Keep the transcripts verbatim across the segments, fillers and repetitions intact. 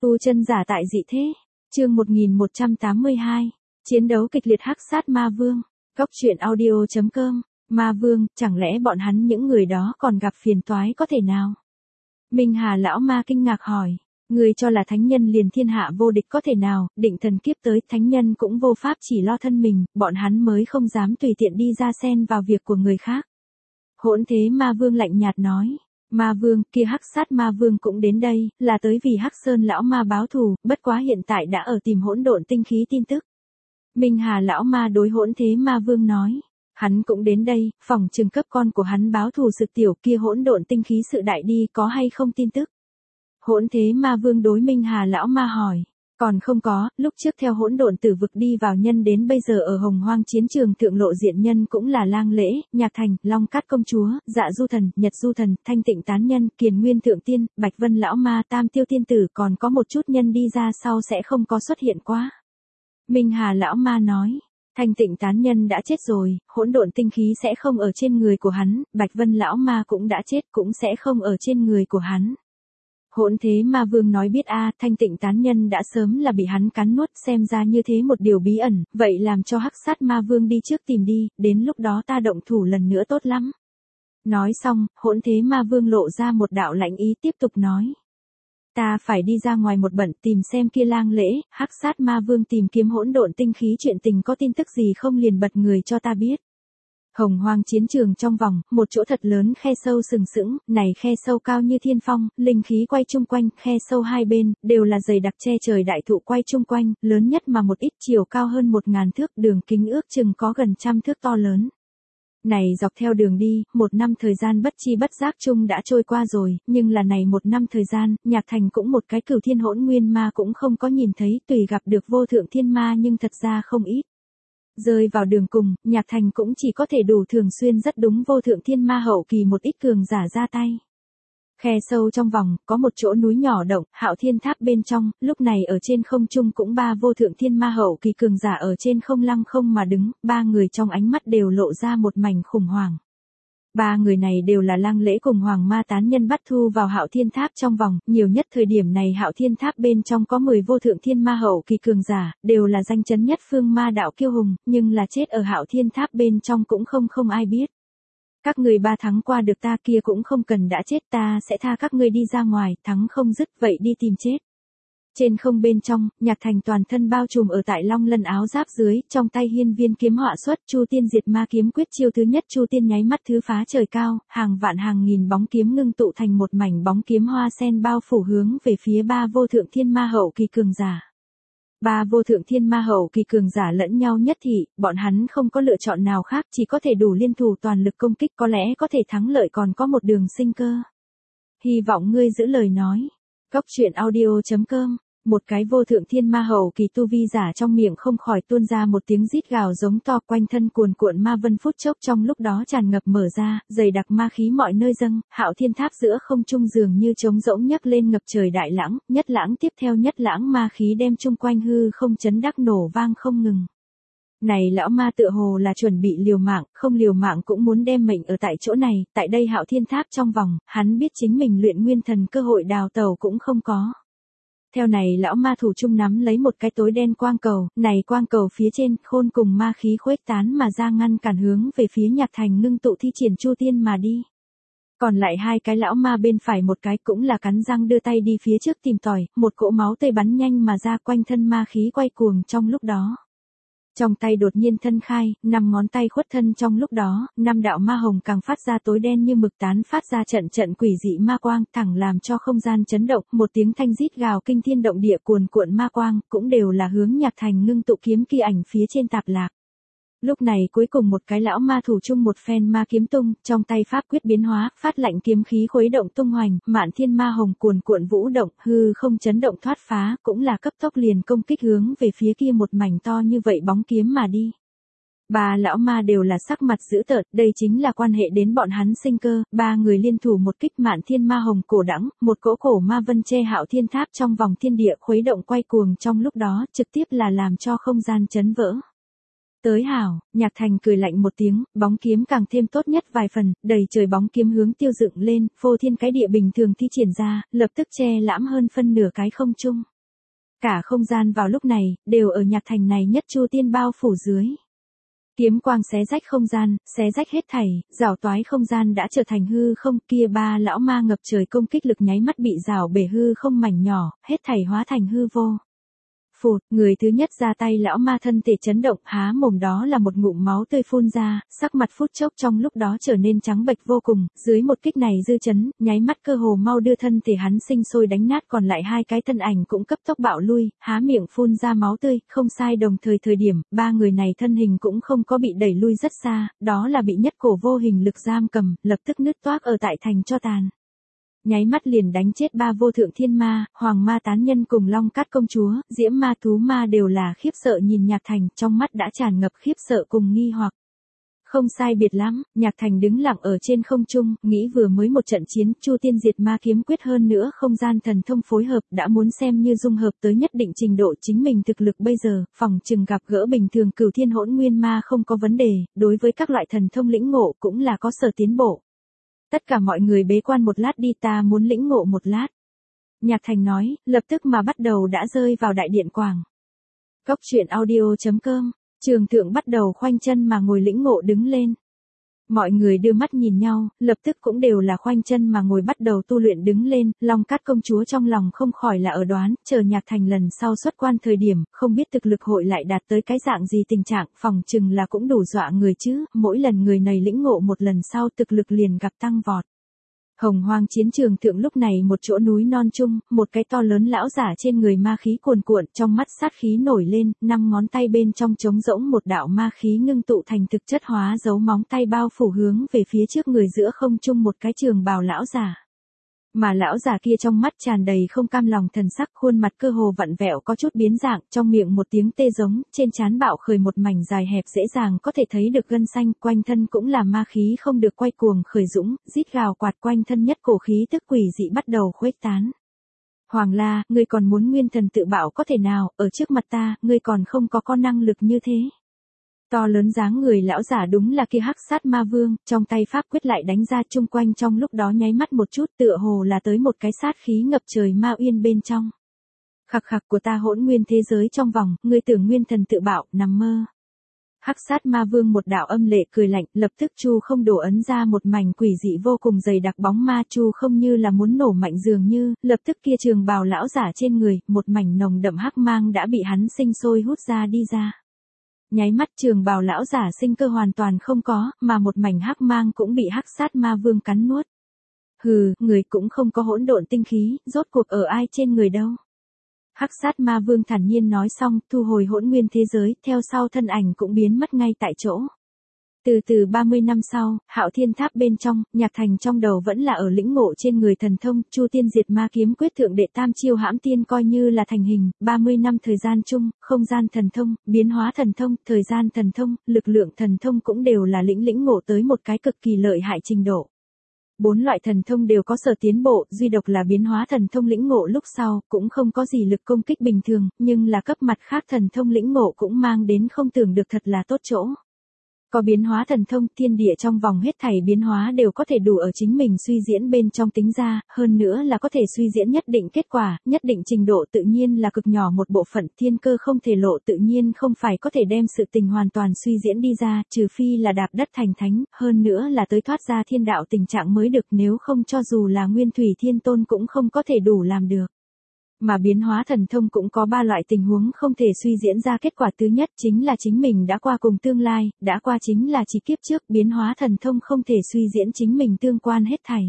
Tu chân giả tại dị thế. Chương một nghìn một trăm tám mươi hai. Chiến đấu kịch liệt hắc sát ma vương. Góc truyện audio chấm com. Ma vương, chẳng lẽ bọn hắn những người đó còn gặp phiền toái có thể nào? Minh Hà lão ma kinh ngạc hỏi. Người cho là thánh nhân liền thiên hạ vô địch có thể nào, định thần kiếp tới thánh nhân cũng vô pháp chỉ lo thân mình, bọn hắn mới không dám tùy tiện đi ra xen vào việc của người khác. Hỗn thế ma vương lạnh nhạt nói. Ma vương, kia hắc sát ma vương cũng đến đây, là tới vì hắc sơn lão ma báo thù, bất quá hiện tại đã ở tìm hỗn độn tinh khí tin tức. Minh Hà lão ma đối hỗn thế ma vương nói. Hắn cũng đến đây, phòng trừng cấp con của hắn báo thù sự tiểu kia hỗn độn tinh khí sự đại đi có hay không tin tức. Hỗn thế ma vương đối Minh Hà lão ma hỏi. Còn không có, lúc trước theo hỗn độn tử vực đi vào nhân đến bây giờ ở hồng hoang chiến trường thượng lộ diện nhân cũng là lang lễ, nhạc thành, long cát công chúa, dạ du thần, nhật du thần, thanh tịnh tán nhân, kiền nguyên thượng tiên, bạch vân lão ma, tam tiêu tiên tử, còn có một chút nhân đi ra sau sẽ không có xuất hiện quá. Minh Hà lão ma nói. Thanh tịnh tán nhân đã chết rồi, hỗn độn tinh khí sẽ không ở trên người của hắn, bạch vân lão ma cũng đã chết cũng sẽ không ở trên người của hắn. Hỗn thế ma vương nói biết a, thanh tịnh tán nhân đã sớm là bị hắn cắn nuốt, xem ra như thế một điều bí ẩn, vậy làm cho hắc sát ma vương đi trước tìm đi, đến lúc đó ta động thủ lần nữa tốt lắm. Nói xong, hỗn thế ma vương lộ ra một đạo lạnh ý tiếp tục nói. Ta phải đi ra ngoài một bận tìm xem kia lang lễ, hắc sát ma vương tìm kiếm hỗn độn tinh khí chuyện tình có tin tức gì không liền bật người cho ta biết. Hồng hoang chiến trường trong vòng, một chỗ thật lớn khe sâu sừng sững, này khe sâu cao như thiên phong, linh khí quay chung quanh, khe sâu hai bên, đều là dày đặc che trời đại thụ quay chung quanh, lớn nhất mà một ít chiều cao hơn một ngàn thước, đường kính ước chừng có gần trăm thước to lớn. Này dọc theo đường đi, một năm thời gian bất chi bất giác chung đã trôi qua rồi, nhưng là này một năm thời gian, nhạc thành cũng một cái cửu thiên hỗn nguyên ma cũng không có nhìn thấy, tùy gặp được vô thượng thiên ma nhưng thật ra không ít. Rơi vào đường cùng, nhạc thành cũng chỉ có thể đủ thường xuyên rất đúng vô thượng thiên ma hậu kỳ một ít cường giả ra tay. Khe sâu trong vòng, có một chỗ núi nhỏ động, hạo thiên tháp bên trong, lúc này ở trên không trung cũng ba vô thượng thiên ma hậu kỳ cường giả ở trên không lăng không mà đứng, ba người trong ánh mắt đều lộ ra một mảnh khủng hoảng. Ba người này đều là lang lễ cùng hoàng ma tán nhân bắt thu vào hạo thiên tháp trong vòng, nhiều nhất thời điểm này hạo thiên tháp bên trong có mười vô thượng thiên ma hậu kỳ cường giả, đều là danh chấn nhất phương ma đạo kiêu hùng, nhưng là chết ở hạo thiên tháp bên trong cũng không không ai biết. Các người ba thắng qua được ta kia cũng không cần đã chết, ta sẽ tha các ngươi đi ra ngoài, thắng không dứt vậy đi tìm chết. Trên không bên trong, nhạc thành toàn thân bao trùm ở tại long lân áo giáp dưới, trong tay hiên viên kiếm họa xuất chu tiên diệt ma kiếm quyết chiêu thứ nhất chu tiên nháy mắt thứ phá trời cao, hàng vạn hàng nghìn bóng kiếm ngưng tụ thành một mảnh bóng kiếm hoa sen bao phủ hướng về phía ba vô thượng thiên ma hậu kỳ cường giả. Ba vô thượng thiên ma hậu kỳ cường giả lẫn nhau nhất thị, bọn hắn không có lựa chọn nào khác, chỉ có thể đủ liên thủ toàn lực công kích, có lẽ có thể thắng lợi còn có một đường sinh cơ. Hy vọng ngươi giữ lời nói. Góc truyện audio chấm com. Một cái vô thượng thiên ma hậu kỳ tu vi giả trong miệng không khỏi tuôn ra một tiếng rít gào giống to, quanh thân cuồn cuộn ma vân phút chốc trong lúc đó tràn ngập mở ra, dày đặc ma khí mọi nơi dâng, hạo thiên tháp giữa không trung dường như trống rỗng nhấc lên ngập trời đại lãng, nhất lãng tiếp theo nhất lãng ma khí đem chung quanh hư không chấn đắc nổ vang không ngừng. Này lão ma tựa hồ là chuẩn bị liều mạng, không liều mạng cũng muốn đem mệnh ở tại chỗ này, tại đây hạo thiên tháp trong vòng, hắn biết chính mình luyện nguyên thần cơ hội đào tẩu cũng không có. Theo này lão ma thủ trung nắm lấy một cái tối đen quang cầu, này quang cầu phía trên khôn cùng ma khí khuếch tán mà ra ngăn cản hướng về phía nhạc thành ngưng tụ thi triển chu tiên mà đi. Còn lại hai cái lão ma bên phải một cái cũng là cắn răng đưa tay đi phía trước tìm tòi, một cỗ máu tươi bắn nhanh mà ra quanh thân ma khí quay cuồng trong lúc đó. Trong tay đột nhiên thân khai, năm ngón tay khuất thân trong lúc đó, năm đạo ma hồng càng phát ra tối đen như mực tán phát ra trận trận quỷ dị ma quang, thẳng làm cho không gian chấn động, một tiếng thanh rít gào kinh thiên động địa cuồn cuộn ma quang, cũng đều là hướng nhạc thành ngưng tụ kiếm kỳ ảnh phía trên tạp lạc. Lúc này cuối cùng một cái lão ma thủ chung một phen ma kiếm tung, trong tay pháp quyết biến hóa, phát lạnh kiếm khí khuấy động tung hoành, mạn thiên ma hồng cuồn cuộn vũ động, hư không chấn động thoát phá, cũng là cấp tốc liền công kích hướng về phía kia một mảnh to như vậy bóng kiếm mà đi. Ba lão ma đều là sắc mặt dữ tợn, đây chính là quan hệ đến bọn hắn sinh cơ, ba người liên thủ một kích mạn thiên ma hồng cổ đẳng, một cỗ cổ ma vân che hạo thiên tháp trong vòng thiên địa khuấy động quay cuồng trong lúc đó, trực tiếp là làm cho không gian chấn vỡ. Tới hảo, nhạc thành cười lạnh một tiếng, bóng kiếm càng thêm tốt nhất vài phần, đầy trời bóng kiếm hướng tiêu dựng lên, phô thiên cái địa bình thường thi triển ra, lập tức che lãm hơn phân nửa cái không trung. Cả không gian vào lúc này, đều ở Nhạc Thành này nhất Chu Tiên bao phủ dưới. Kiếm quang xé rách không gian, xé rách hết thảy, rào toái không gian đã trở thành hư không, kia ba lão ma ngập trời công kích lực nháy mắt bị rào bể hư không mảnh nhỏ, hết thảy hóa thành hư vô. Phụt, người thứ nhất ra tay lão ma thân thể chấn động, há mồm đó là một ngụm máu tươi phun ra, sắc mặt phút chốc trong lúc đó trở nên trắng bệch vô cùng, dưới một kích này dư chấn, nháy mắt cơ hồ mau đưa thân thể hắn sinh sôi đánh nát, còn lại hai cái thân ảnh cũng cấp tốc bạo lui, há miệng phun ra máu tươi, không sai đồng thời thời điểm, ba người này thân hình cũng không có bị đẩy lui rất xa, đó là bị nhất cổ vô hình lực giam cầm, lập tức nứt toác ở tại thành cho tàn. Nháy mắt liền đánh chết ba vô thượng thiên ma, hoàng ma tán nhân cùng long cát công chúa, diễm ma thú ma đều là khiếp sợ nhìn Nhạc Thành, trong mắt đã tràn ngập khiếp sợ cùng nghi hoặc. Không sai biệt lắm, Nhạc Thành đứng lặng ở trên không trung, nghĩ vừa mới một trận chiến, Chu Tiên diệt ma kiếm quyết hơn nữa không gian thần thông phối hợp, đã muốn xem như dung hợp tới nhất định trình độ chính mình thực lực bây giờ, phòng chừng gặp gỡ bình thường cửu thiên hỗn nguyên ma không có vấn đề, đối với các loại thần thông lĩnh ngộ cũng là có sở tiến bộ. Tất cả mọi người bế quan một lát đi, ta muốn lĩnh ngộ một lát. Nhạc Thành nói, lập tức mà bắt đầu đã rơi vào đại điện quảng. Cốc truyện audio chấm com, Trường Thượng bắt đầu khoanh chân mà ngồi lĩnh ngộ đứng lên. Mọi người đưa mắt nhìn nhau, lập tức cũng đều là khoanh chân mà ngồi bắt đầu tu luyện đứng lên, Long Cát công chúa trong lòng không khỏi là ở đoán, chờ Nhạc Thành lần sau xuất quan thời điểm, không biết thực lực hội lại đạt tới cái dạng gì tình trạng, phòng chừng là cũng đủ dọa người chứ, mỗi lần người này lĩnh ngộ một lần sau thực lực liền gặp tăng vọt. Hồng Hoang chiến trường thượng lúc này một chỗ núi non trung, một cái to lớn lão giả trên người ma khí cuồn cuộn, trong mắt sát khí nổi lên, năm ngón tay bên trong trống rỗng một đạo ma khí ngưng tụ thành thực chất hóa dấu móng tay bao phủ hướng về phía trước người giữa không trung một cái trường bào lão giả. Mà lão giả kia trong mắt tràn đầy không cam lòng thần sắc, khuôn mặt cơ hồ vặn vẹo có chút biến dạng, trong miệng một tiếng tê giống, trên trán bạo khởi một mảnh dài hẹp dễ dàng có thể thấy được gân xanh, quanh thân cũng là ma khí không được quay cuồng khởi dũng, rít gào quạt quanh thân nhất cổ khí tức quỷ dị bắt đầu khuếch tán. Hoàng La, ngươi còn muốn nguyên thần tự bạo có thể nào, ở trước mặt ta, ngươi còn không có con năng lực như thế. To lớn dáng người lão giả đúng là kia hắc sát ma vương, trong tay pháp quyết lại đánh ra chung quanh trong lúc đó nháy mắt một chút tựa hồ là tới một cái sát khí ngập trời ma uyên bên trong. Khặc khặc của ta hỗn nguyên thế giới trong vòng, ngươi tưởng nguyên thần tự bạo, nằm mơ. Hắc sát ma vương một đạo âm lệ cười lạnh, lập tức Chu Không đổ ấn ra một mảnh quỷ dị vô cùng dày đặc bóng ma, Chu Không như là muốn nổ mạnh dường như, lập tức kia trường bào lão giả trên người, một mảnh nồng đậm hắc mang đã bị hắn sinh sôi hút ra đi ra. Nháy mắt trường bào lão giả sinh cơ hoàn toàn không có, mà một mảnh hắc mang cũng bị hắc sát ma vương cắn nuốt. Hừ, người cũng không có hỗn độn tinh khí, rốt cuộc ở ai trên người đâu. Hắc sát ma vương thản nhiên nói xong, thu hồi hỗn nguyên thế giới, theo sau thân ảnh cũng biến mất ngay tại chỗ. Từ từ ba mươi năm sau, Hạo Thiên Tháp bên trong, Nhạc Thành trong đầu vẫn là ở lĩnh ngộ trên người thần thông, Chu Tiên diệt ma kiếm quyết thượng đệ tam chiêu hãm tiên coi như là thành hình, ba mươi năm thời gian chung, không gian thần thông, biến hóa thần thông, thời gian thần thông, lực lượng thần thông cũng đều là lĩnh lĩnh ngộ tới một cái cực kỳ lợi hại trình độ. Bốn loại thần thông đều có sở tiến bộ, duy độc là biến hóa thần thông lĩnh ngộ lúc sau, cũng không có gì lực công kích bình thường, nhưng là cấp mặt khác thần thông lĩnh ngộ cũng mang đến không tưởng được thật là tốt chỗ. Có biến hóa thần thông, thiên địa trong vòng hết thảy biến hóa đều có thể đủ ở chính mình suy diễn bên trong tính ra, hơn nữa là có thể suy diễn nhất định kết quả, nhất định trình độ tự nhiên là cực nhỏ một bộ phận, thiên cơ không thể lộ tự nhiên không phải có thể đem sự tình hoàn toàn suy diễn đi ra, trừ phi là đạp đất thành thánh, hơn nữa là tới thoát ra thiên đạo tình trạng mới được, nếu không cho dù là nguyên thủy thiên tôn cũng không có thể đủ làm được. Mà biến hóa thần thông cũng có ba loại tình huống không thể suy diễn ra kết quả, thứ nhất chính là chính mình đã qua cùng tương lai, đã qua chính là chỉ kiếp trước, biến hóa thần thông không thể suy diễn chính mình tương quan hết thảy.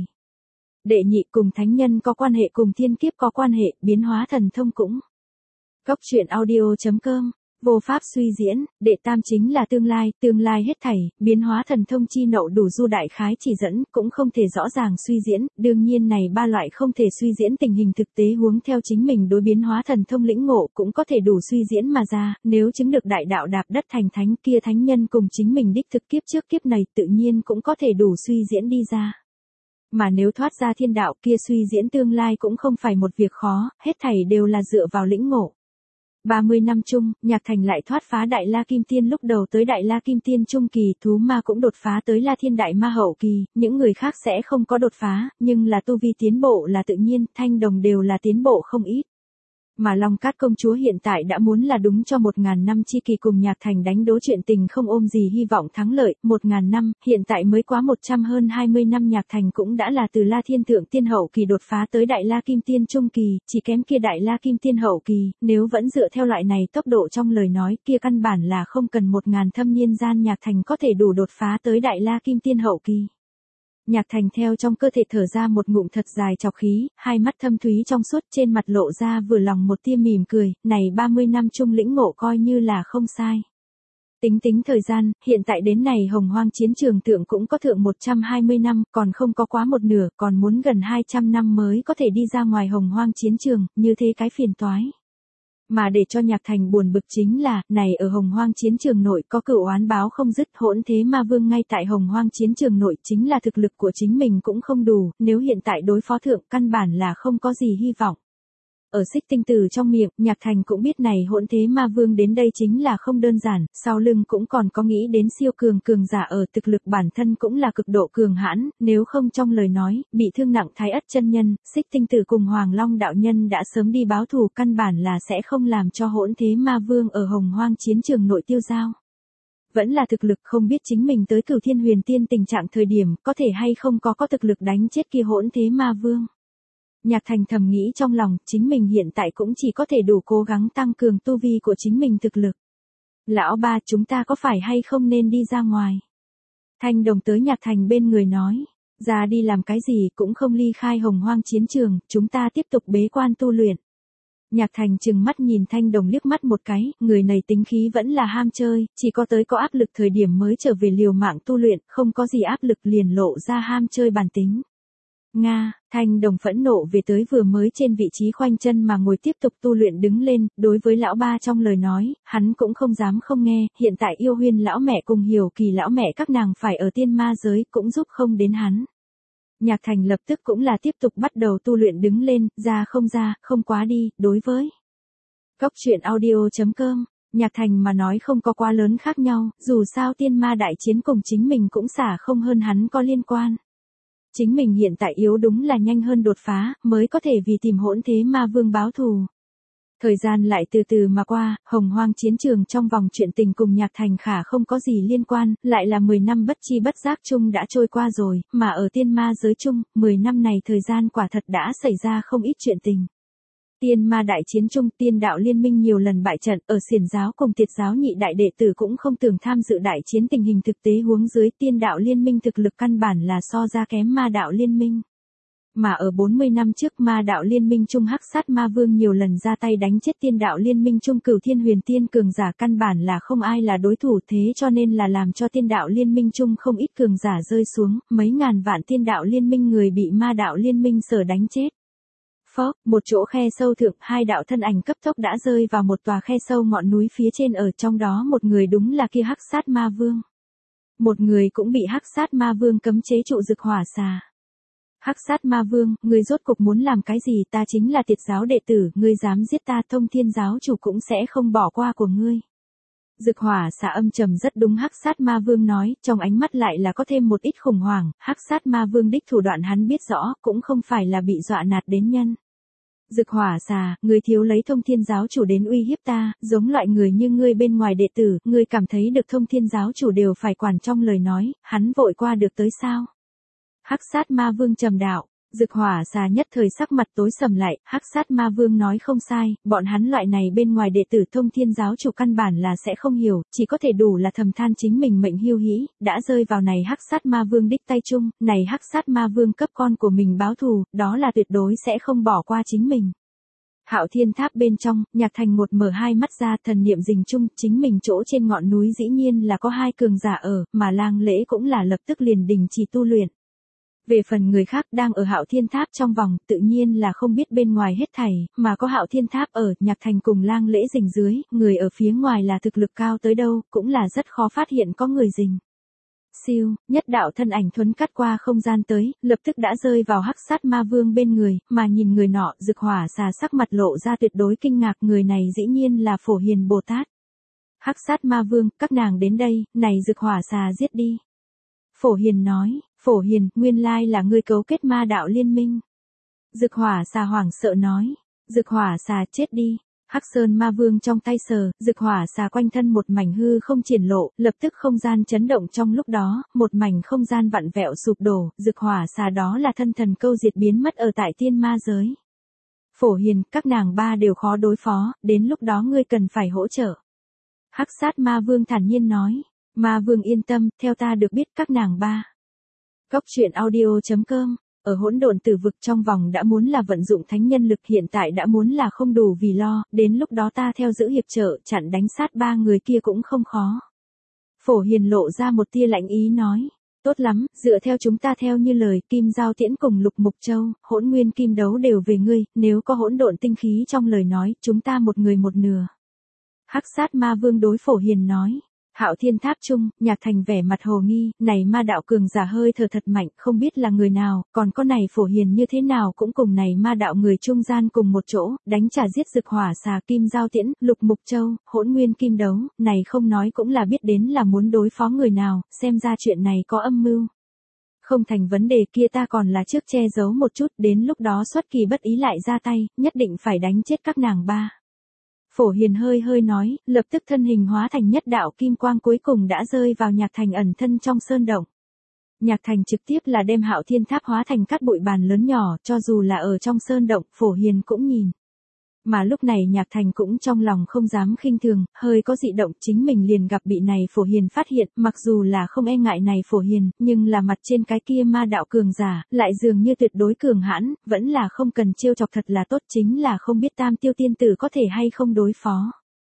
Đệ nhị cùng thánh nhân có quan hệ cùng thiên kiếp có quan hệ, biến hóa thần thông cũng. Cốc truyện audio chấm com, vô pháp suy diễn, đệ tam chính là tương lai, tương lai hết thảy, biến hóa thần thông chi nậu đủ du đại khái chỉ dẫn, cũng không thể rõ ràng suy diễn, đương nhiên này ba loại không thể suy diễn tình hình thực tế huống theo chính mình đối biến hóa thần thông lĩnh ngộ cũng có thể đủ suy diễn mà ra, nếu chứng được đại đạo đạp đất thành thánh kia thánh nhân cùng chính mình đích thực kiếp trước kiếp này tự nhiên cũng có thể đủ suy diễn đi ra. Mà nếu thoát ra thiên đạo kia suy diễn tương lai cũng không phải một việc khó, hết thảy đều là dựa vào lĩnh ngộ. ba mươi năm chung, Nhạc Thành lại thoát phá Đại La Kim Tiên, lúc đầu tới Đại La Kim Tiên trung kỳ, thú ma cũng đột phá tới La Thiên Đại Ma hậu kỳ, những người khác sẽ không có đột phá, nhưng là tu vi tiến bộ là tự nhiên, thanh đồng đều là tiến bộ không ít. Mà Long Cát công chúa hiện tại đã muốn là đúng cho một ngàn năm chi kỳ cùng Nhạc Thành đánh đố chuyện tình không ôm gì hy vọng thắng lợi, một ngàn năm, hiện tại mới quá một trăm hơn hai mươi năm Nhạc Thành cũng đã là từ La Thiên Thượng Tiên Hậu Kỳ đột phá tới Đại La Kim Tiên Trung Kỳ, chỉ kém kia Đại La Kim Tiên Hậu Kỳ, nếu vẫn dựa theo loại này tốc độ trong lời nói kia căn bản là không cần một ngàn thâm niên gian Nhạc Thành có thể đủ đột phá tới Đại La Kim Tiên Hậu Kỳ. Nhạc Thành theo trong cơ thể thở ra một ngụm thật dài trọc khí, hai mắt thâm thúy trong suốt trên mặt lộ ra vừa lòng một tia mỉm cười, này ba mươi năm chung lĩnh ngộ coi như là không sai. Tính tính thời gian, hiện tại đến này Hồng Hoang chiến trường thượng cũng có thượng một trăm hai mươi năm, còn không có quá một nửa, còn muốn gần hai trăm năm mới có thể đi ra ngoài Hồng Hoang chiến trường, như thế cái phiền toái. Mà để cho Nhạc Thành buồn bực chính là, này ở Hồng Hoang chiến trường nội có cửu oán báo không dứt, hỗn thế ma vương ngay tại Hồng Hoang chiến trường nội chính là thực lực của chính mình cũng không đủ, nếu hiện tại đối phó thượng căn bản là không có gì hy vọng. Ở Xích Tinh Tử trong miệng, Nhạc Thành cũng biết này hỗn thế ma vương đến đây chính là không đơn giản, sau lưng cũng còn có nghĩ đến siêu cường cường giả ở thực lực bản thân cũng là cực độ cường hãn, nếu không trong lời nói, bị thương nặng Thái Ất chân nhân, Xích Tinh Tử cùng Hoàng Long đạo nhân đã sớm đi báo thù căn bản là sẽ không làm cho hỗn thế ma vương ở Hồng Hoang chiến trường nội tiêu dao. Vẫn là thực lực không biết chính mình tới Cửu Thiên Huyền Tiên tình trạng thời điểm có thể hay không có có thực lực đánh chết kia hỗn thế ma vương. Nhạc Thành thầm nghĩ trong lòng, chính mình hiện tại cũng chỉ có thể đủ cố gắng tăng cường tu vi của chính mình thực lực. Lão ba, chúng ta có phải hay không nên đi ra ngoài? Thanh Đồng tới Nhạc Thành bên người nói, ra đi làm cái gì cũng không ly khai Hồng Hoang chiến trường, chúng ta tiếp tục bế quan tu luyện. Nhạc Thành trừng mắt nhìn Thanh Đồng liếc mắt một cái, người này tính khí vẫn là ham chơi, chỉ có tới có áp lực thời điểm mới trở về liều mạng tu luyện, không có gì áp lực liền lộ ra ham chơi bản tính. Nga, Thanh Đồng phẫn nộ về tới vừa mới trên vị trí khoanh chân mà ngồi tiếp tục tu luyện đứng lên, đối với lão ba trong lời nói, hắn cũng không dám không nghe, hiện tại Yêu Huyên lão mẹ cùng Hiểu Kỳ lão mẹ các nàng phải ở tiên ma giới cũng giúp không đến hắn. Nhạc Thành lập tức cũng là tiếp tục bắt đầu tu luyện đứng lên, ra không ra, không quá đi, đối với Cốc truyện audio chấm com, Nhạc Thành mà nói không có quá lớn khác nhau, dù sao tiên ma đại chiến cùng chính mình cũng xả không hơn hắn có liên quan. Chính mình hiện tại yếu đúng là nhanh hơn đột phá, mới có thể vì tìm hỗn thế ma vương báo thù. Thời gian lại từ từ mà qua, Hồng Hoang chiến trường trong vòng chuyện tình cùng Nhạc Thành khả không có gì liên quan, lại là mười năm bất chi bất giác chung đã trôi qua rồi, mà ở tiên ma giới chung, mười năm này thời gian quả thật đã xảy ra không ít chuyện tình. Tiên ma đại chiến chung, tiên đạo liên minh nhiều lần bại trận, ở xiển giáo cùng tiệt giáo nhị đại đệ tử cũng không tưởng tham dự đại chiến, tình hình thực tế huống dưới tiên đạo liên minh thực lực căn bản là so ra kém ma đạo liên minh. Mà ở bốn mươi năm trước ma đạo liên minh chung hắc sát ma vương nhiều lần ra tay đánh chết tiên đạo liên minh chung Cửu Thiên Huyền Tiên cường giả căn bản là không ai là đối thủ, thế cho nên là làm cho tiên đạo liên minh chung không ít cường giả rơi xuống, mấy ngàn vạn tiên đạo liên minh người bị ma đạo liên minh sở đánh chết. Phó, một chỗ khe sâu thượng, hai đạo thân ảnh cấp tốc đã rơi vào một tòa khe sâu ngọn núi phía trên, ở trong đó một người đúng là kia hắc sát ma vương. Một người cũng bị hắc sát ma vương cấm chế trụ dực hỏa xà. Hắc sát ma vương, ngươi rốt cục muốn làm cái gì? Ta chính là tiệt giáo đệ tử, ngươi dám giết ta, Thông Thiên giáo chủ cũng sẽ không bỏ qua của ngươi. Dực hỏa xà âm trầm rất đúng hắc sát ma vương nói, trong ánh mắt lại là có thêm một ít khủng hoảng, hắc sát ma vương đích thủ đoạn hắn biết rõ, cũng không phải là bị dọa nạt đến nhân. Dực hỏa xà, ngươi thiếu lấy Thông Thiên giáo chủ đến uy hiếp ta, giống loại người như ngươi bên ngoài đệ tử, ngươi cảm thấy được Thông Thiên giáo chủ đều phải quản trong lời nói, hắn vội qua được tới sao? Hắc sát ma vương trầm đạo, Dực hỏa xà nhất thời sắc mặt tối sầm lại, hắc sát ma vương nói không sai, bọn hắn loại này bên ngoài đệ tử Thông Thiên giáo chủ căn bản là sẽ không hiểu, chỉ có thể đủ là thầm than chính mình mệnh hiu hĩ, đã rơi vào này hắc sát ma vương đích tay chung, này hắc sát ma vương cấp con của mình báo thù, đó là tuyệt đối sẽ không bỏ qua chính mình. Hạo Thiên Tháp bên trong, Nhạc Thành một mở hai mắt ra, thần niệm rình chung, chính mình chỗ trên ngọn núi dĩ nhiên là có hai cường giả ở, mà Lang Lễ cũng là lập tức liền đình chỉ tu luyện. Về phần người khác đang ở Hạo Thiên Tháp trong vòng, tự nhiên là không biết bên ngoài hết thảy, mà có Hạo Thiên Tháp ở, Nhạc Thành cùng Lang Lễ rình dưới, người ở phía ngoài là thực lực cao tới đâu, cũng là rất khó phát hiện có người rình. Siêu, nhất đạo thân ảnh thuấn cắt qua không gian tới, lập tức đã rơi vào hắc sát ma vương bên người, mà nhìn người nọ, Dực hỏa xà sắc mặt lộ ra tuyệt đối kinh ngạc, người này dĩ nhiên là Phổ Hiền Bồ Tát. Hắc sát ma vương, các nàng đến đây, này Dực hỏa xà giết đi. Phổ Hiền nói, Phổ Hiền, nguyên lai là ngươi cấu kết ma đạo liên minh. Dực hỏa xà hoảng sợ nói, Dực hỏa xà chết đi. Hắc Sơn Ma Vương trong tay sờ, dực hỏa xà quanh thân một mảnh hư không triển lộ, lập tức không gian chấn động trong lúc đó, một mảnh không gian vặn vẹo sụp đổ, dực hỏa xà đó là thân thần câu diệt biến mất ở tại tiên ma giới. Phổ Hiền, các nàng ba đều khó đối phó, đến lúc đó ngươi cần phải hỗ trợ. Hắc Sát Ma Vương thản nhiên nói, Ma Vương yên tâm, theo ta được biết các nàng ba. Góc truyện audio chấm com. Ở hỗn độn tử vực trong vòng đã muốn là vận dụng thánh nhân lực, hiện tại đã muốn là không đủ vì lo, đến lúc đó ta theo giữ hiệp trợ chặn đánh sát ba người kia cũng không khó. Phổ Hiền lộ ra một tia lạnh ý nói, tốt lắm, dựa theo chúng ta theo như lời, Kim Giao Tiễn cùng Lục Mục Châu, Hỗn Nguyên Kim Đấu đều về ngươi, nếu có hỗn độn tinh khí trong lời nói, chúng ta một người một nửa. Hắc Sát Ma Vương đối Phổ Hiền nói. Hạo Thiên Tháp Trung, Nhạc Thành vẻ mặt hồ nghi, này ma đạo cường giả hơi thở thật mạnh, không biết là người nào, còn có này Phổ Hiền như thế nào cũng cùng này ma đạo người trung gian cùng một chỗ, đánh trả giết dực hỏa xà Kim Giao Tiễn, Lục Mục Châu, Hỗn Nguyên Kim Đấu, này không nói cũng là biết đến là muốn đối phó người nào, xem ra chuyện này có âm mưu. Không thành vấn đề, kia ta còn là trước che giấu một chút, đến lúc đó xuất kỳ bất ý lại ra tay, nhất định phải đánh chết các nàng ba. Phổ Hiền hơi hơi nói, lập tức thân hình hóa thành nhất đạo kim quang cuối cùng đã rơi vào Nhạc Thành ẩn thân trong sơn động. Nhạc Thành trực tiếp là đem Hạo Thiên Tháp hóa thành cát bụi bàn lớn nhỏ, cho dù là ở trong sơn động, Phổ Hiền cũng nhìn. Mà lúc này Nhạc Thành cũng trong lòng không dám khinh thường, hơi có dị động, chính mình liền gặp bị này Phổ Hiền phát hiện, mặc dù là không e ngại này Phổ Hiền, nhưng là mặt trên cái kia ma đạo cường giả, lại dường như tuyệt đối cường hãn, vẫn là không cần trêu chọc, thật là tốt, chính là không biết Tam Tiêu Tiên Tử có thể hay không đối phó.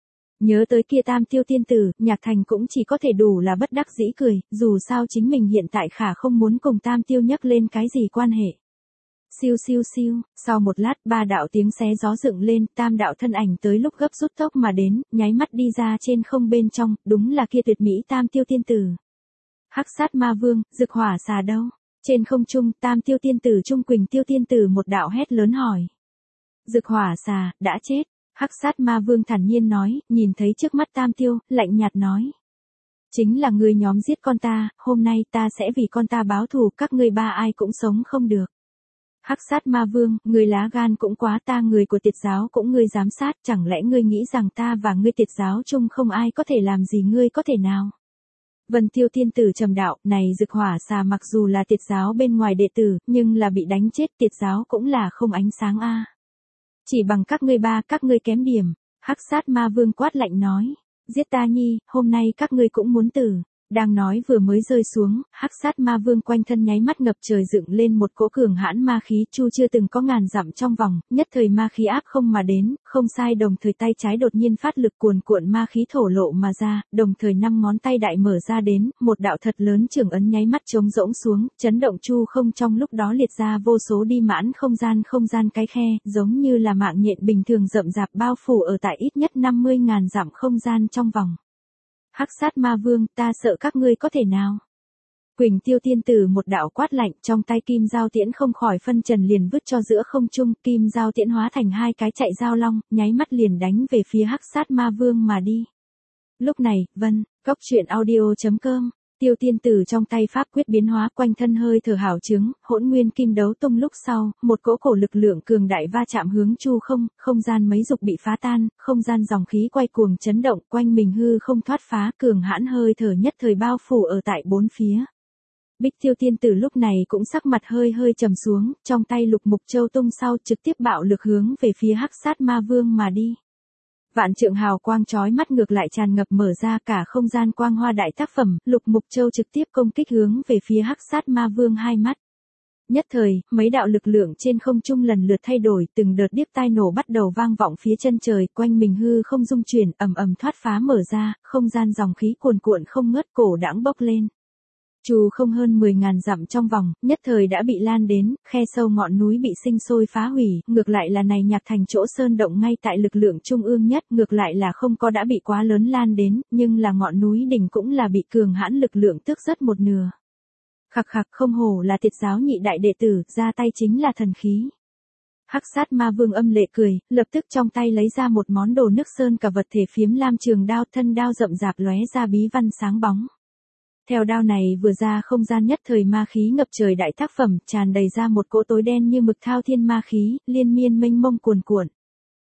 Nhớ tới kia Tam Tiêu Tiên Tử, Nhạc Thành cũng chỉ có thể đủ là bất đắc dĩ cười, dù sao chính mình hiện tại khả không muốn cùng Tam Tiêu nhắc lên cái gì quan hệ. Siêu siêu siêu, sau một lát ba đạo tiếng xé gió dựng lên, tam đạo thân ảnh tới lúc gấp rút tốc mà đến, nháy mắt đi ra trên không bên trong, đúng là kia tuyệt mỹ Tam Tiêu Tiên Tử. Hắc Sát Ma Vương, dực hỏa xà đâu? Trên không trung, Tam Tiêu Tiên Tử Trung Quỳnh Tiêu Tiên Tử một đạo hét lớn hỏi. Dực hỏa xà, đã chết. Hắc Sát Ma Vương thản nhiên nói, nhìn thấy trước mắt Tam Tiêu, lạnh nhạt nói. Chính là ngươi nhóm giết con ta, hôm nay ta sẽ vì con ta báo thù, các ngươi ba ai cũng sống không được. Hắc Sát Ma Vương, ngươi lá gan cũng quá, ta người của Tiệt giáo cũng ngươi giám sát, chẳng lẽ ngươi nghĩ rằng ta và ngươi Tiệt giáo chung không ai có thể làm gì ngươi có thể nào? Vân Tiêu Tiên Tử trầm đạo, này dực hỏa xà mặc dù là Tiệt giáo bên ngoài đệ tử, nhưng là bị đánh chết, Tiệt giáo cũng là không ánh sáng a. Chỉ bằng các ngươi ba, các ngươi kém điểm. Hắc Sát Ma Vương quát lạnh nói, giết ta nhi, hôm nay các ngươi cũng muốn tử. Đang nói vừa mới rơi xuống, Hắc Sát Ma Vương quanh thân nháy mắt ngập trời dựng lên một cỗ cường hãn ma khí, chu chưa từng có ngàn dặm trong vòng, nhất thời ma khí áp không mà đến, không sai, đồng thời tay trái đột nhiên phát lực cuồn cuộn ma khí thổ lộ mà ra, đồng thời năm ngón tay đại mở ra đến, một đạo thật lớn trưởng ấn nháy mắt trống rỗng xuống, chấn động chu không, trong lúc đó liệt ra vô số đi mãn không gian không gian cái khe, giống như là mạng nhện bình thường rậm rạp bao phủ ở tại ít nhất năm mươi ngàn dặm không gian trong vòng. Hắc Sát Ma Vương, ta sợ các ngươi có thể nào? Quỳnh Tiêu Tiên Tử một đạo quát lạnh, trong tay Kim Giao Tiễn không khỏi phân trần liền vứt cho giữa không trung, Kim Giao Tiễn hóa thành hai cái chạy giao long, nháy mắt liền đánh về phía Hắc Sát Ma Vương mà đi. Lúc này, Vân, góc truyện audio chấm com. Tiêu Tiên Tử trong tay pháp quyết biến hóa, quanh thân hơi thở hảo chứng, Hỗn Nguyên Kim Đấu tung lúc sau, một cỗ cổ lực lượng cường đại va chạm hướng chu không, không gian mấy dục bị phá tan, không gian dòng khí quay cuồng chấn động, quanh mình hư không thoát phá, cường hãn hơi thở nhất thời bao phủ ở tại bốn phía. Bích Tiêu Tiên Tử lúc này cũng sắc mặt hơi hơi trầm xuống, trong tay Lục Mục Châu tung sau trực tiếp bạo lực hướng về phía Hắc Sát Ma Vương mà đi. Vạn trượng hào quang chói mắt ngược lại tràn ngập mở ra cả không gian quang hoa đại tác phẩm, Lục Mục Châu trực tiếp công kích hướng về phía Hắc Sát Ma Vương hai mắt. Nhất thời, mấy đạo lực lượng trên không trung lần lượt thay đổi, từng đợt điếc tai nổ bắt đầu vang vọng phía chân trời, quanh mình hư không dung chuyển, ầm ầm thoát phá mở ra, không gian dòng khí cuồn cuộn không ngớt, cổ đãng bốc lên. Trù không hơn mười ngàn dặm trong vòng, nhất thời đã bị lan đến, khe sâu ngọn núi bị sinh sôi phá hủy, ngược lại là này Nhạc Thành chỗ sơn động ngay tại lực lượng trung ương nhất, ngược lại là không có đã bị quá lớn lan đến, nhưng là ngọn núi đỉnh cũng là bị cường hãn lực lượng tước rất một nửa. Khặc khặc, không hổ là Tiệt giáo nhị đại đệ tử, ra tay chính là thần khí. Hắc Sát Ma Vương âm lệ cười, lập tức trong tay lấy ra một món đồ nước sơn cả vật thể phiếm lam trường đao, thân đao rậm rạp lóe ra bí văn sáng bóng. Theo đao này vừa ra, không gian nhất thời ma khí ngập trời đại tác phẩm, tràn đầy ra một cỗ tối đen như mực thao thiên ma khí, liên miên mênh mông cuồn cuộn.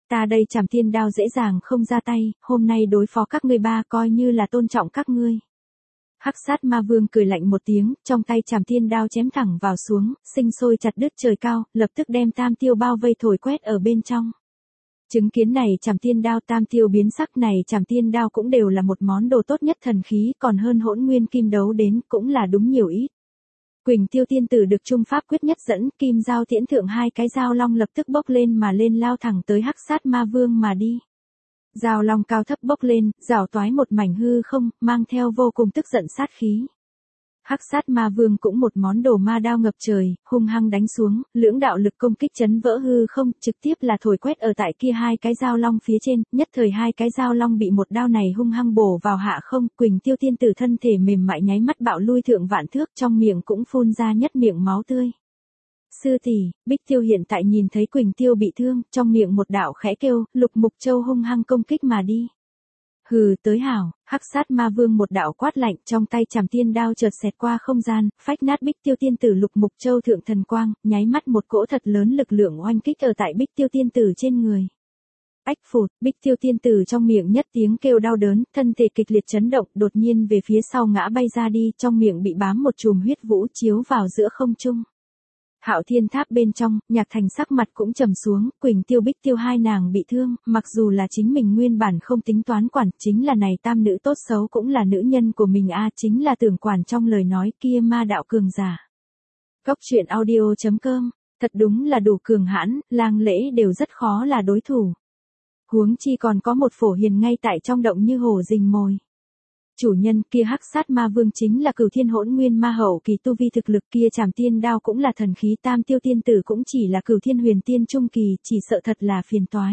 Ta đây Trảm Thiên Đao dễ dàng không ra tay, hôm nay đối phó các ngươi ba coi như là tôn trọng các ngươi. Hắc sát ma vương cười lạnh một tiếng, trong tay Trảm Thiên Đao chém thẳng vào xuống, sinh sôi chặt đứt trời cao, lập tức đem Tam Tiêu bao vây thổi quét ở bên trong. Chứng kiến này Trảm Thiên Đao Tam Tiêu biến sắc này Trảm Thiên Đao cũng đều là một món đồ tốt nhất thần khí, còn hơn Hỗn Nguyên Kim Đấu đến cũng là đúng nhiều ít. Quỳnh Tiêu tiên tử được trung pháp quyết nhất dẫn, kim giao tiễn thượng hai cái dao long lập tức bốc lên mà lên lao thẳng tới Hắc sát ma vương mà đi. Dao long cao thấp bốc lên, rảo toái một mảnh hư không, mang theo vô cùng tức giận sát khí. Hắc sát ma vương cũng một món đồ ma đao ngập trời, hung hăng đánh xuống, lưỡng đạo lực công kích chấn vỡ hư không, trực tiếp là thổi quét ở tại kia hai cái dao long phía trên, nhất thời hai cái dao long bị một đao này hung hăng bổ vào hạ không, Quỳnh Tiêu tiên tử thân thể mềm mại nháy mắt bạo lui thượng vạn thước, trong miệng cũng phun ra nhất miệng máu tươi. Sư tỷ, Bích Tiêu hiện tại nhìn thấy Quỳnh Tiêu bị thương, trong miệng một đạo khẽ kêu, Lục Mục Châu hung hăng công kích mà đi. Hừ, tới hảo, Hắc sát ma vương một đạo quát lạnh, trong tay Trảm Thiên Đao chợt xẹt qua không gian, phách nát Bích Tiêu tiên tử Lục Mục Châu thượng thần quang, nháy mắt một cỗ thật lớn lực lượng oanh kích ở tại Bích Tiêu tiên tử trên người. Ách phụt, Bích Tiêu tiên tử trong miệng nhất tiếng kêu đau đớn, thân thể kịch liệt chấn động, đột nhiên về phía sau ngã bay ra đi, trong miệng bị bám một chùm huyết vũ chiếu vào giữa không trung. Hạo Thiên Tháp bên trong, Nhạc Thành sắc mặt cũng trầm xuống, Quỳnh Tiêu Bích Tiêu hai nàng bị thương, mặc dù là chính mình nguyên bản không tính toán quản, chính là này tam nữ tốt xấu cũng là nữ nhân của mình a, chính là tưởng quản trong lời nói kia ma đạo cường giả. Góc truyện audio chấm com, thật đúng là đủ cường hãn, lang lễ đều rất khó là đối thủ. Huống chi còn có một Phổ Hiền ngay tại trong động như hổ rình mồi. Chủ nhân kia Hắc sát ma vương chính là Cửu Thiên Hỗn Nguyên ma hậu kỳ tu vi thực lực, kia Trảm Thiên Đao cũng là thần khí, Tam Tiêu tiên tử cũng chỉ là Cửu Thiên Huyền Tiên trung kỳ, chỉ sợ thật là phiền toái.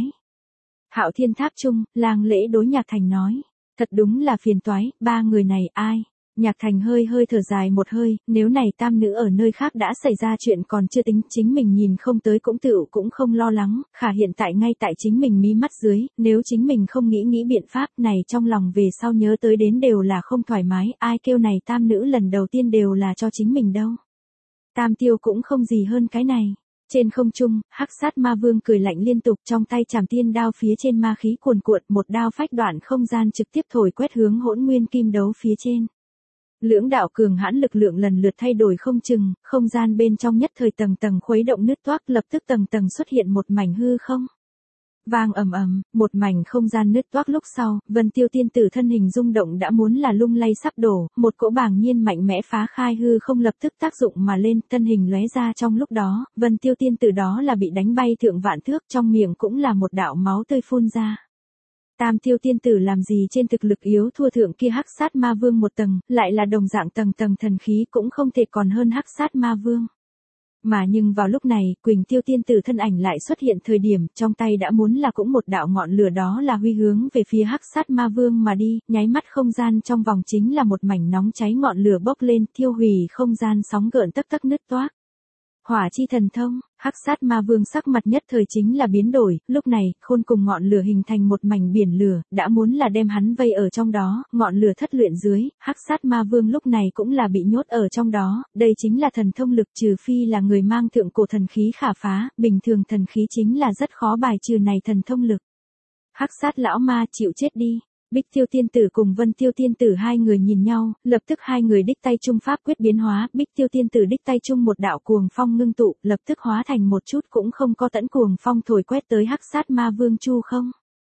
Hạo Thiên Tháp trung, lang lễ đối Nhạc Thành nói, thật đúng là phiền toái, ba người này ai? Nhạc Thành hơi hơi thở dài một hơi, nếu này tam nữ ở nơi khác đã xảy ra chuyện còn chưa tính, chính mình nhìn không tới cũng tựu cũng không lo lắng, khả hiện tại ngay tại chính mình mí mắt dưới, nếu chính mình không nghĩ nghĩ biện pháp này trong lòng về sau nhớ tới đến đều là không thoải mái, ai kêu này tam nữ lần đầu tiên đều là cho chính mình đâu. Tam Tiêu cũng không gì hơn cái này. Trên không trung, Hắc sát ma vương cười lạnh liên tục, trong tay Trảm Thiên Đao phía trên ma khí cuồn cuộn, một đao phách đoạn không gian trực tiếp thổi quét hướng Hỗn Nguyên Kim Đấu phía trên. Lưỡng đạo cường hãn lực lượng lần lượt thay đổi không chừng, không gian bên trong nhất thời tầng tầng khuấy động nứt toác, lập tức tầng tầng xuất hiện một mảnh hư không. Vang ầm ầm, một mảnh không gian nứt toác lúc sau, Vân Tiêu tiên tử thân hình rung động đã muốn là lung lay sắp đổ, một cỗ bàng nhiên mạnh mẽ phá khai hư không lập tức tác dụng mà lên, thân hình lóe ra trong lúc đó, Vân Tiêu tiên tử đó là bị đánh bay thượng vạn thước, trong miệng cũng là một đạo máu tươi phun ra. Tam Tiêu tiên tử làm gì trên thực lực yếu thua thượng kia Hắc sát ma vương một tầng, lại là đồng dạng tầng tầng thần khí cũng không thể còn hơn Hắc sát ma vương. Mà nhưng vào lúc này, Quỳnh Tiêu tiên tử thân ảnh lại xuất hiện thời điểm, trong tay đã muốn là cũng một đạo ngọn lửa đó là huy hướng về phía Hắc sát ma vương mà đi, nháy mắt không gian trong vòng chính là một mảnh nóng cháy ngọn lửa bốc lên, thiêu hủy không gian sóng gợn tấc tấc nứt toác. Hỏa chi thần thông, Hắc sát ma vương sắc mặt nhất thời chính là biến đổi, lúc này, khôn cùng ngọn lửa hình thành một mảnh biển lửa, đã muốn là đem hắn vây ở trong đó, ngọn lửa thất luyện dưới, Hắc sát ma vương lúc này cũng là bị nhốt ở trong đó, đây chính là thần thông lực, trừ phi là người mang thượng cổ thần khí khả phá, bình thường thần khí chính là rất khó bài trừ này thần thông lực. Hắc sát lão ma chịu chết đi. Bích Tiêu tiên tử cùng Vân Tiêu tiên tử hai người nhìn nhau, lập tức hai người đích tay trung pháp quyết biến hóa, Bích Tiêu tiên tử đích tay trung một đạo cuồng phong ngưng tụ, lập tức hóa thành một chút cũng không có tận cuồng phong thổi quét tới Hắc sát ma vương chu không.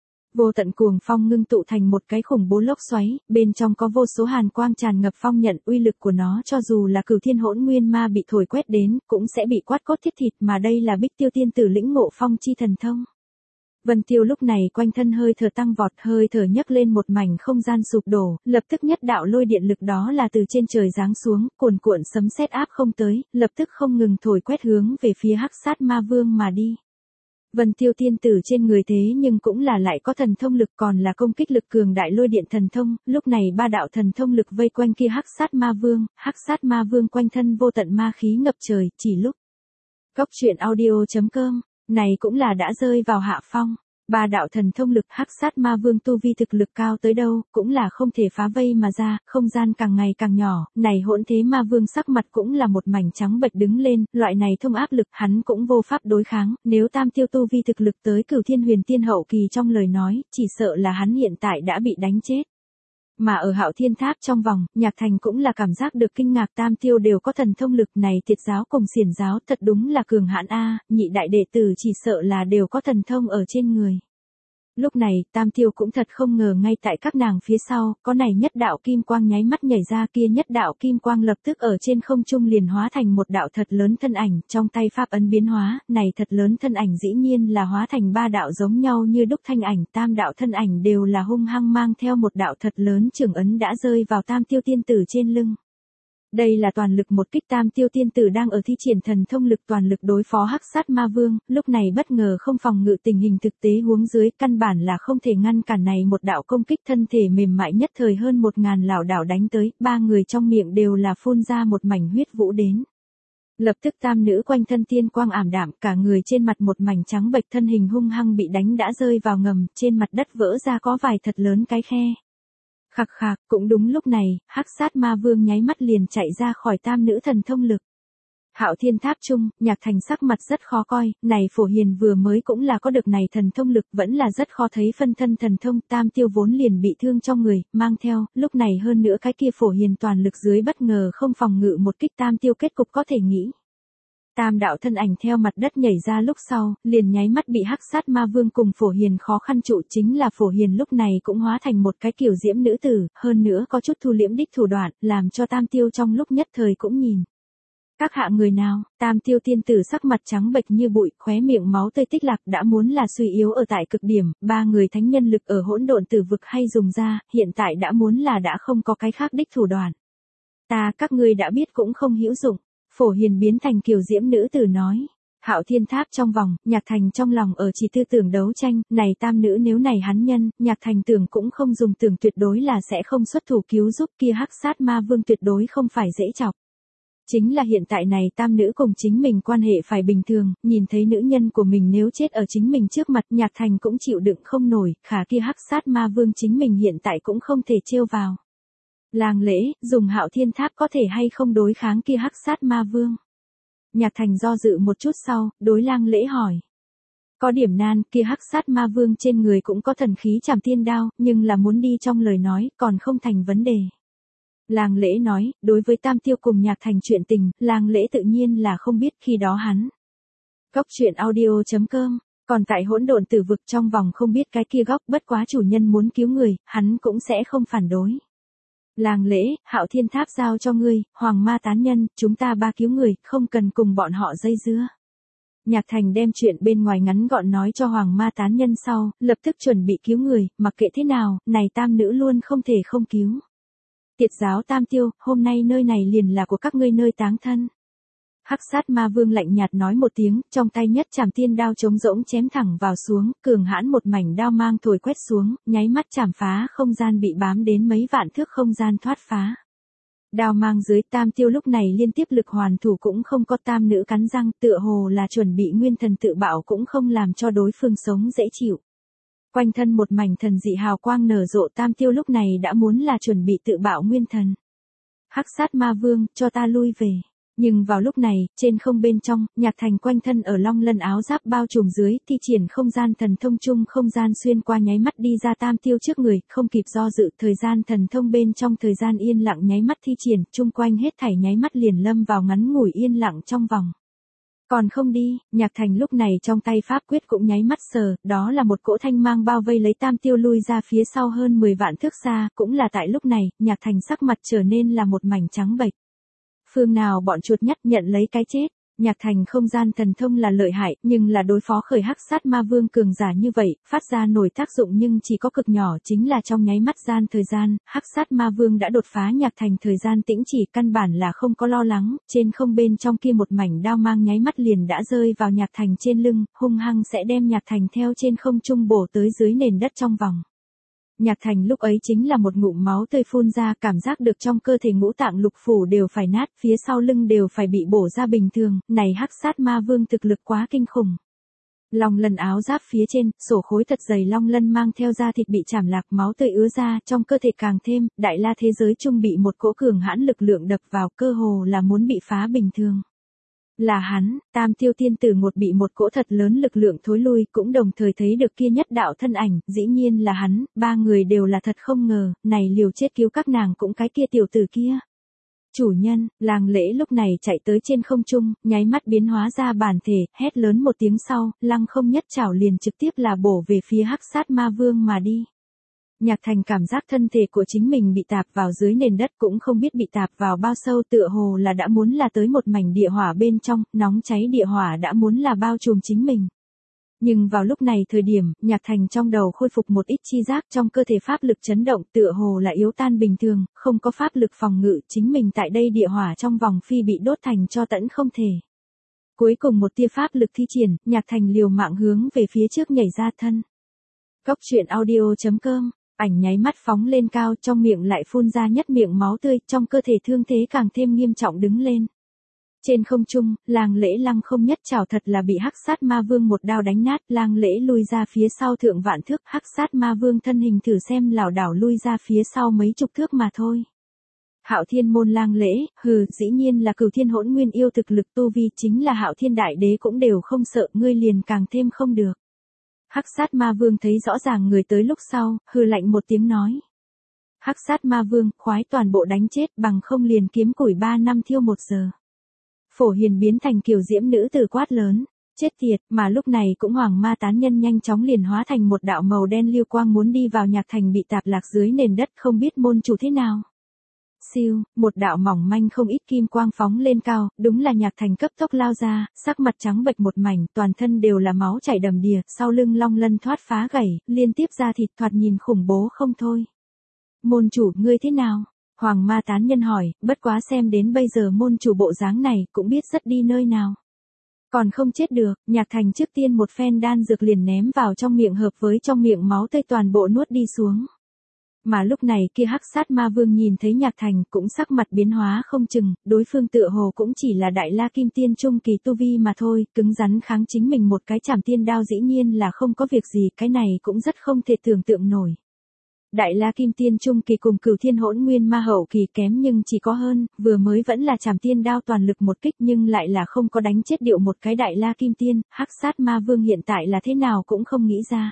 Vô tận cuồng phong ngưng tụ thành một cái khủng bố lốc xoáy, bên trong có vô số hàn quang tràn ngập phong nhận, uy lực của nó cho dù là Cửu Thiên Hỗn Nguyên ma bị thổi quét đến, cũng sẽ bị quát cốt thiết thịt, mà đây là Bích Tiêu tiên tử lĩnh ngộ phong chi thần thông. Vân Tiêu lúc này quanh thân hơi thở tăng vọt, hơi thở nhấc lên một mảnh không gian sụp đổ, lập tức nhất đạo lôi điện lực đó là từ trên trời giáng xuống, cuồn cuộn sấm sét áp không tới, lập tức không ngừng thổi quét hướng về phía Hắc sát ma vương mà đi. Vân Tiêu tiên tử trên người thế nhưng cũng là lại có thần thông lực, còn là công kích lực cường đại lôi điện thần thông, lúc này ba đạo thần thông lực vây quanh kia Hắc sát ma vương, Hắc sát ma vương quanh thân vô tận ma khí ngập trời, chỉ lúc. Góc truyện audio chấm com, này cũng là đã rơi vào hạ phong. Ba đạo thần thông lực hắc sát ma vương tu vi thực lực cao tới đâu, cũng là không thể phá vây mà ra, không gian càng ngày càng nhỏ, này hỗn thế ma vương sắc mặt cũng là một mảnh trắng bệch đứng lên, loại này thông áp lực hắn cũng vô pháp đối kháng, nếu tam tiêu tu vi thực lực tới cửu thiên huyền tiên hậu kỳ trong lời nói, chỉ sợ là hắn hiện tại đã bị đánh chết. Mà ở Hạo Thiên Tháp trong vòng, Nhạc Thành cũng là cảm giác được kinh ngạc tam tiêu đều có thần thông lực này Tiệt giáo cùng Xiển giáo thật đúng là cường hãn a, nhị đại đệ tử chỉ sợ là đều có thần thông ở trên người. Lúc này, tam tiêu cũng thật không ngờ ngay tại các nàng phía sau, có này nhất đạo kim quang nháy mắt nhảy ra kia nhất đạo kim quang lập tức ở trên không trung liền hóa thành một đạo thật lớn thân ảnh, trong tay pháp ấn biến hóa, này thật lớn thân ảnh dĩ nhiên là hóa thành ba đạo giống nhau như đúc thanh ảnh, tam đạo thân ảnh đều là hung hăng mang theo một đạo thật lớn trường ấn đã rơi vào tam tiêu tiên tử trên lưng. Đây là toàn lực một kích tam tiêu tiên tử đang ở thi triển thần thông lực toàn lực đối phó hắc sát ma vương, lúc này bất ngờ không phòng ngự tình hình thực tế huống dưới căn bản là không thể ngăn cản này một đạo công kích thân thể mềm mại nhất thời hơn một ngàn lảo đảo đánh tới, ba người trong miệng đều là phun ra một mảnh huyết vũ đến. Lập tức tam nữ quanh thân tiên quang ảm đạm, cả người trên mặt một mảnh trắng bệch thân hình hung hăng bị đánh đã rơi vào ngầm, trên mặt đất vỡ ra có vài thật lớn cái khe. Khạc khạc, cũng đúng lúc này, hắc sát ma vương nháy mắt liền chạy ra khỏi tam nữ thần thông lực. Hạo Thiên Tháp chung, Nhạc Thành sắc mặt rất khó coi, này Phổ Hiền vừa mới cũng là có được này thần thông lực vẫn là rất khó thấy phân thân thần thông, tam tiêu vốn liền bị thương trong người, mang theo, lúc này hơn nữa cái kia Phổ Hiền toàn lực dưới bất ngờ không phòng ngự một kích tam tiêu kết cục có thể nghĩ. Tam đạo thân ảnh theo mặt đất nhảy ra lúc sau, liền nháy mắt bị hắc sát ma vương cùng Phổ Hiền khó khăn trụ, chính là Phổ Hiền lúc này cũng hóa thành một cái kiểu diễm nữ tử, hơn nữa có chút thu liễm đích thủ đoạn, làm cho tam tiêu trong lúc nhất thời cũng nhìn. Các hạ người nào, tam tiêu tiên tử sắc mặt trắng bệch như bụi, khóe miệng máu tươi tích lạc đã muốn là suy yếu ở tại cực điểm, ba người thánh nhân lực ở hỗn độn tử vực hay dùng ra, hiện tại đã muốn là đã không có cái khác đích thủ đoạn. Ta các ngươi đã biết cũng không hữu dụng. Phổ Hiền biến thành kiều diễm nữ tử nói. Hạo Thiên Tháp trong vòng, Nhạc Thành trong lòng ở chỉ tư tưởng đấu tranh, này tam nữ nếu này hắn nhân, Nhạc Thành tưởng cũng không dùng tưởng tuyệt đối là sẽ không xuất thủ cứu giúp kia hắc sát ma vương tuyệt đối không phải dễ chọc. Chính là hiện tại này tam nữ cùng chính mình quan hệ phải bình thường, nhìn thấy nữ nhân của mình nếu chết ở chính mình trước mặt Nhạc Thành cũng chịu đựng không nổi, khả kia hắc sát ma vương chính mình hiện tại cũng không thể trêu vào. Làng lễ, dùng Hạo Thiên Tháp có thể hay không đối kháng kia hắc sát ma vương. Nhạc Thành do dự một chút sau, đối lang lễ hỏi. Có điểm nan, kia hắc sát ma vương trên người cũng có thần khí trảm tiên đao, nhưng là muốn đi trong lời nói, còn không thành vấn đề. Lang lễ nói, đối với tam tiêu cùng Nhạc Thành chuyện tình, lang lễ tự nhiên là không biết khi đó hắn. Góc truyện audio chấm com, còn tại hỗn độn tử vực trong vòng không biết cái kia góc, bất quá chủ nhân muốn cứu người, hắn cũng sẽ không phản đối. Làng lễ, Hạo Thiên Tháp giao cho ngươi, Hoàng Ma tán nhân, chúng ta ba cứu người, không cần cùng bọn họ dây dưa. Nhạc Thành đem chuyện bên ngoài ngắn gọn nói cho Hoàng Ma tán nhân sau, lập tức chuẩn bị cứu người, mặc kệ thế nào, này tam nữ luôn không thể không cứu. Tiệt giáo tam tiêu, hôm nay nơi này liền là của các ngươi nơi táng thân. Hắc sát ma vương lạnh nhạt nói một tiếng, trong tay nhất trảm tiên đao trống rỗng chém thẳng vào xuống, cường hãn một mảnh đao mang thổi quét xuống, nháy mắt chảm phá không gian bị bám đến mấy vạn thước không gian thoát phá. Đao mang dưới tam tiêu lúc này liên tiếp lực hoàn thủ cũng không có tam nữ cắn răng, tựa hồ là chuẩn bị nguyên thần tự bạo cũng không làm cho đối phương sống dễ chịu. Quanh thân một mảnh thần dị hào quang nở rộ tam tiêu lúc này đã muốn là chuẩn bị tự bạo nguyên thần. Hắc sát ma vương, cho ta lui về. Nhưng vào lúc này, trên không bên trong, Nhạc Thành quanh thân ở long lân áo giáp bao trùm dưới, thi triển không gian thần thông chung không gian xuyên qua nháy mắt đi ra tam tiêu trước người, không kịp do dự, thời gian thần thông bên trong thời gian yên lặng nháy mắt thi triển, chung quanh hết thảy nháy mắt liền lâm vào ngắn ngủi yên lặng trong vòng. Còn không đi, Nhạc Thành lúc này trong tay pháp quyết cũng nháy mắt sờ, đó là một cỗ thanh mang bao vây lấy tam tiêu lui ra phía sau hơn mười vạn thước xa, cũng là tại lúc này, Nhạc Thành sắc mặt trở nên là một mảnh trắng bệch. Phương nào bọn chuột nhắt nhận lấy cái chết, Nhạc Thành không gian thần thông là lợi hại, nhưng là đối phó khởi hắc sát ma vương cường giả như vậy, phát ra nổi tác dụng nhưng chỉ có cực nhỏ chính là trong nháy mắt gian thời gian, hắc sát ma vương đã đột phá Nhạc Thành thời gian tĩnh chỉ căn bản là không có lo lắng, trên không bên trong kia một mảnh đao mang nháy mắt liền đã rơi vào Nhạc Thành trên lưng, hung hăng sẽ đem Nhạc Thành theo trên không trung bổ tới dưới nền đất trong vòng. Nhạc Thành lúc ấy chính là một ngụm máu tươi phun ra, cảm giác được trong cơ thể ngũ tạng lục phủ đều phải nát, phía sau lưng đều phải bị bổ ra bình thường, này hắc sát ma vương thực lực quá kinh khủng. Long lân áo giáp phía trên, sổ khối thật dày long lân mang theo da thịt bị chảm lạc, máu tươi ứa ra, trong cơ thể càng thêm, đại la thế giới trung bị một cỗ cường hãn lực lượng đập vào, cơ hồ là muốn bị phá bình thường. Là hắn, Tam Tiêu Tiên Tử một bị một cỗ thật lớn lực lượng thối lui, cũng đồng thời thấy được kia nhất đạo thân ảnh, dĩ nhiên là hắn, ba người đều là thật không ngờ, này liều chết cứu các nàng cũng cái kia tiểu tử kia. Chủ nhân, Làng Lễ lúc này chạy tới trên không trung, nháy mắt biến hóa ra bản thể, hét lớn một tiếng sau, lăng không nhất chảo liền trực tiếp là bổ về phía Hắc Sát Ma Vương mà đi. Nhạc Thành cảm giác thân thể của chính mình bị tạp vào dưới nền đất, cũng không biết bị tạp vào bao sâu, tựa hồ là đã muốn là tới một mảnh địa hỏa bên trong, nóng cháy địa hỏa đã muốn là bao trùm chính mình. Nhưng vào lúc này thời điểm, Nhạc Thành trong đầu khôi phục một ít chi giác, trong cơ thể pháp lực chấn động, tựa hồ là yếu tan bình thường, không có pháp lực phòng ngự, chính mình tại đây địa hỏa trong vòng phi bị đốt thành cho tẫn không thể. Cuối cùng một tia pháp lực thi triển, Nhạc Thành liều mạng hướng về phía trước nhảy ra thân. Cốc truyện audio chấm com, ảnh nháy mắt phóng lên cao, trong miệng lại phun ra nhất miệng máu tươi, trong cơ thể thương thế càng thêm nghiêm trọng đứng lên. Trên không trung, Làng Lễ lăng không nhất chảo thật là bị Hắc Sát Ma Vương một đao đánh nát, Làng Lễ lui ra phía sau thượng vạn thước, Hắc Sát Ma Vương thân hình thử xem lảo đảo lui ra phía sau mấy chục thước mà thôi. Hạo Thiên môn Làng Lễ, hừ, dĩ nhiên là Cửu Thiên Hỗn Nguyên yêu thực lực tu vi, chính là Hạo Thiên Đại Đế cũng đều không sợ, ngươi liền càng thêm không được. Hắc Sát Ma Vương thấy rõ ràng người tới lúc sau, hừ lạnh một tiếng nói. Hắc Sát Ma Vương, khoái toàn bộ đánh chết, bằng không liền kiếm củi ba năm thiêu một giờ. Phổ Hiền biến thành kiều diễm nữ tử quát lớn, chết tiệt, mà lúc này cũng Hoàng Ma tán nhân nhanh chóng liền hóa thành một đạo màu đen lưu quang muốn đi vào Nhạc Thành bị tạp lạc dưới nền đất, không biết môn chủ thế nào. Siêu, một đạo mỏng manh không ít kim quang phóng lên cao, đúng là Nhạc Thành cấp tốc lao ra, sắc mặt trắng bệch một mảnh, toàn thân đều là máu chảy đầm đìa, sau lưng long lân thoát phá gãy, liên tiếp ra thịt, thoạt nhìn khủng bố không thôi. Môn chủ, ngươi thế nào? Hoàng Ma tán nhân hỏi, bất quá xem đến bây giờ môn chủ bộ dáng này, cũng biết rất đi nơi nào. Còn không chết được, Nhạc Thành trước tiên một phen đan dược liền ném vào trong miệng hợp với trong miệng máu tươi toàn bộ nuốt đi xuống. Mà lúc này kia Hắc Sát Ma Vương nhìn thấy Nhạc Thành cũng sắc mặt biến hóa không chừng, đối phương tựa hồ cũng chỉ là Đại La Kim Tiên trung kỳ tu vi mà thôi, cứng rắn kháng chính mình một cái Trảm Tiên đao dĩ nhiên là không có việc gì, cái này cũng rất không thể tưởng tượng nổi. Đại La Kim Tiên trung kỳ cùng Cửu Thiên Hỗn Nguyên Ma hậu kỳ kém nhưng chỉ có hơn, vừa mới vẫn là Trảm Tiên đao toàn lực một kích nhưng lại là không có đánh chết điệu một cái Đại La Kim Tiên, Hắc Sát Ma Vương hiện tại là thế nào cũng không nghĩ ra.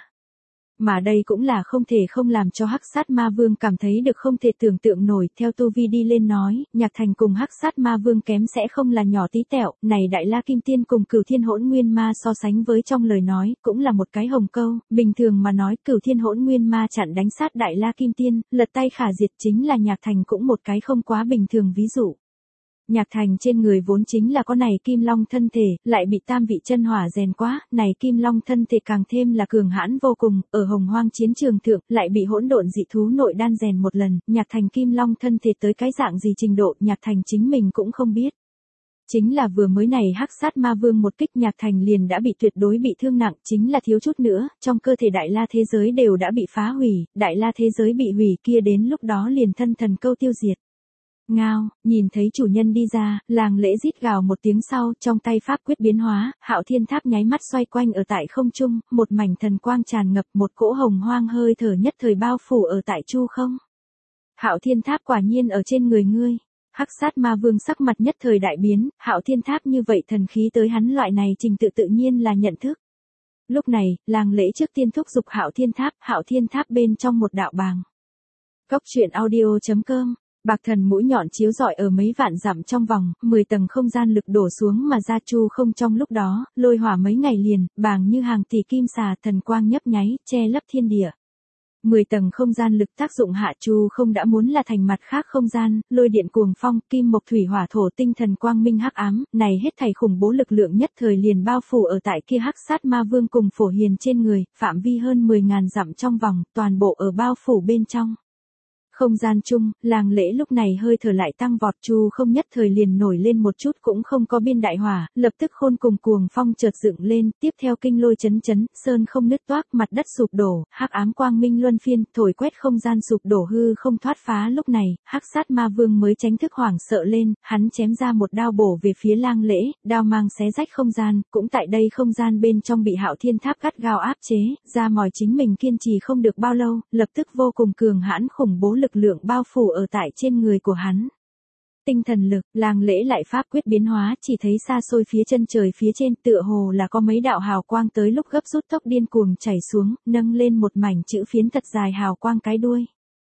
Mà đây cũng là không thể không làm cho Hắc Sát Ma Vương cảm thấy được không thể tưởng tượng nổi, theo tu vi đi lên nói, Nhạc Thành cùng Hắc Sát Ma Vương kém sẽ không là nhỏ tí tẹo, này Đại La Kim Tiên cùng Cửu Thiên Hỗn Nguyên Ma so sánh với trong lời nói, cũng là một cái hồng câu, bình thường mà nói Cửu Thiên Hỗn Nguyên Ma chặn đánh sát Đại La Kim Tiên, lật tay khả diệt chính là Nhạc Thành cũng một cái không quá bình thường ví dụ. Nhạc Thành trên người vốn chính là có này kim long thân thể, lại bị tam vị chân hỏa rèn quá, này kim long thân thể càng thêm là cường hãn vô cùng, ở hồng hoang chiến trường thượng, lại bị hỗn độn dị thú nội đan rèn một lần, Nhạc Thành kim long thân thể tới cái dạng gì trình độ, Nhạc Thành chính mình cũng không biết. Chính là vừa mới này Hắc Sát Ma Vương một kích Nhạc Thành liền đã bị tuyệt đối bị thương nặng, chính là thiếu chút nữa, trong cơ thể Đại La thế giới đều đã bị phá hủy, Đại La thế giới bị hủy kia đến lúc đó liền thân thần câu tiêu diệt. Ngao, nhìn thấy chủ nhân đi ra, Làng Lễ rít gào một tiếng sau, trong tay pháp quyết biến hóa, Hạo Thiên Tháp nháy mắt xoay quanh ở tại không trung, một mảnh thần quang tràn ngập, một cỗ hồng hoang hơi thở nhất thời bao phủ ở tại chu không. Hạo Thiên Tháp quả nhiên ở trên người ngươi. Hắc Sát Ma Vương sắc mặt nhất thời đại biến, Hạo Thiên Tháp như vậy thần khí tới hắn loại này trình tự tự nhiên là nhận thức. Lúc này, Làng Lễ trước tiên thúc giục Hạo Thiên Tháp, Hạo Thiên Tháp bên trong một đạo bàng. Cốc truyện audio chấm com. Bạc thần mũi nhọn chiếu rọi ở mấy vạn dặm trong vòng, mười tầng không gian lực đổ xuống mà ra chu không trong lúc đó, lôi hỏa mấy ngày liền, bàng như hàng tỷ kim xà thần quang nhấp nháy, che lấp thiên địa. mười tầng không gian lực tác dụng hạ chu không đã muốn là thành mặt khác không gian, lôi điện cuồng phong, kim mộc thủy hỏa thổ tinh thần quang minh hắc ám, này hết thảy khủng bố lực lượng nhất thời liền bao phủ ở tại kia Hắc Sát Ma Vương cùng Phổ Hiền trên người, phạm vi hơn mười ngàn dặm trong vòng, toàn bộ ở bao phủ bên trong. Không gian chung, Làng Lễ lúc này hơi thở lại tăng vọt, Chu Không nhất thời liền nổi lên một chút cũng không có biên đại hỏa, lập tức khôn cùng cuồng phong chợt dựng lên, tiếp theo kinh lôi chấn chấn, sơn không nứt toác, mặt đất sụp đổ, hắc ám quang minh luân phiên, thổi quét không gian sụp đổ hư không thoát phá. Lúc này, Hắc Sát Ma Vương mới tránh thức hoảng sợ lên, hắn chém ra một đao bổ về phía Lang Lễ, đao mang xé rách không gian, cũng tại đây không gian bên trong bị Hạo Thiên Tháp gắt gao áp chế, ra mỏi chính mình kiên trì không được bao lâu, lập tức vô cùng cường hãn khủng bố lực lượng bao phủ ở tại trên người của hắn. Tinh thần lực, Lang Lễ lại pháp quyết biến hóa, chỉ thấy xa xôi phía chân trời phía trên tựa hồ là có mấy đạo hào quang tới lúc gấp rút tốc điên cuồng chảy xuống, nâng lên một mảnh chữ phiến thật dài hào quang cái đuôi.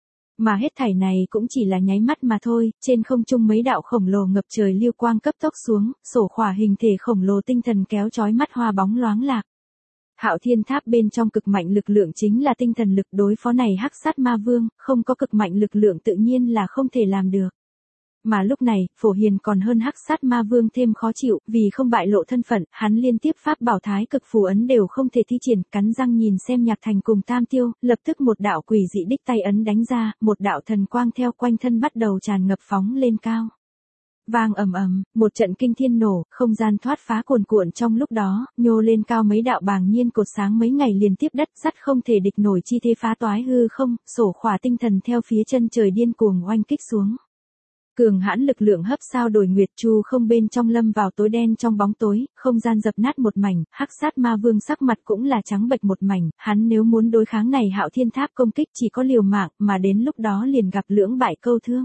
Mà hết thảy này cũng chỉ là nháy mắt mà thôi, trên không trung mấy đạo khổng lồ ngập trời lưu quang cấp tốc xuống, sổ khỏa hình thể khổng lồ tinh thần kéo chói mắt hoa bóng loáng lạc. Hạo Thiên Tháp bên trong cực mạnh lực lượng chính là tinh thần lực, đối phó này Hắc Sát Ma Vương, không có cực mạnh lực lượng tự nhiên là không thể làm được. Mà lúc này, Phổ Hiền còn hơn Hắc Sát Ma Vương thêm khó chịu, vì không bại lộ thân phận, hắn liên tiếp pháp bảo thái cực phù ấn đều không thể thi triển, cắn răng nhìn xem Nhạc Thành cùng Tam Tiêu, lập tức một đạo quỷ dị đích tay ấn đánh ra, một đạo thần quang theo quanh thân bắt đầu tràn ngập phóng lên cao. Vang ầm ầm, một trận kinh thiên nổ, không gian thoát phá cuồn cuộn trong lúc đó, nhô lên cao mấy đạo bàng nhiên cột sáng mấy ngày liên tiếp đất sắt không thể địch nổi chi thế phá toái hư không, sổ khỏa tinh thần theo phía chân trời điên cuồng oanh kích xuống. Cường hãn lực lượng hấp sao đổi nguyệt, Chu Không bên trong lâm vào tối đen trong bóng tối, không gian dập nát một mảnh, Hắc Sát Ma Vương sắc mặt cũng là trắng bệch một mảnh, hắn nếu muốn đối kháng này Hạo Thiên Tháp công kích chỉ có liều mạng, mà đến lúc đó liền gặp lưỡng bại câu thương.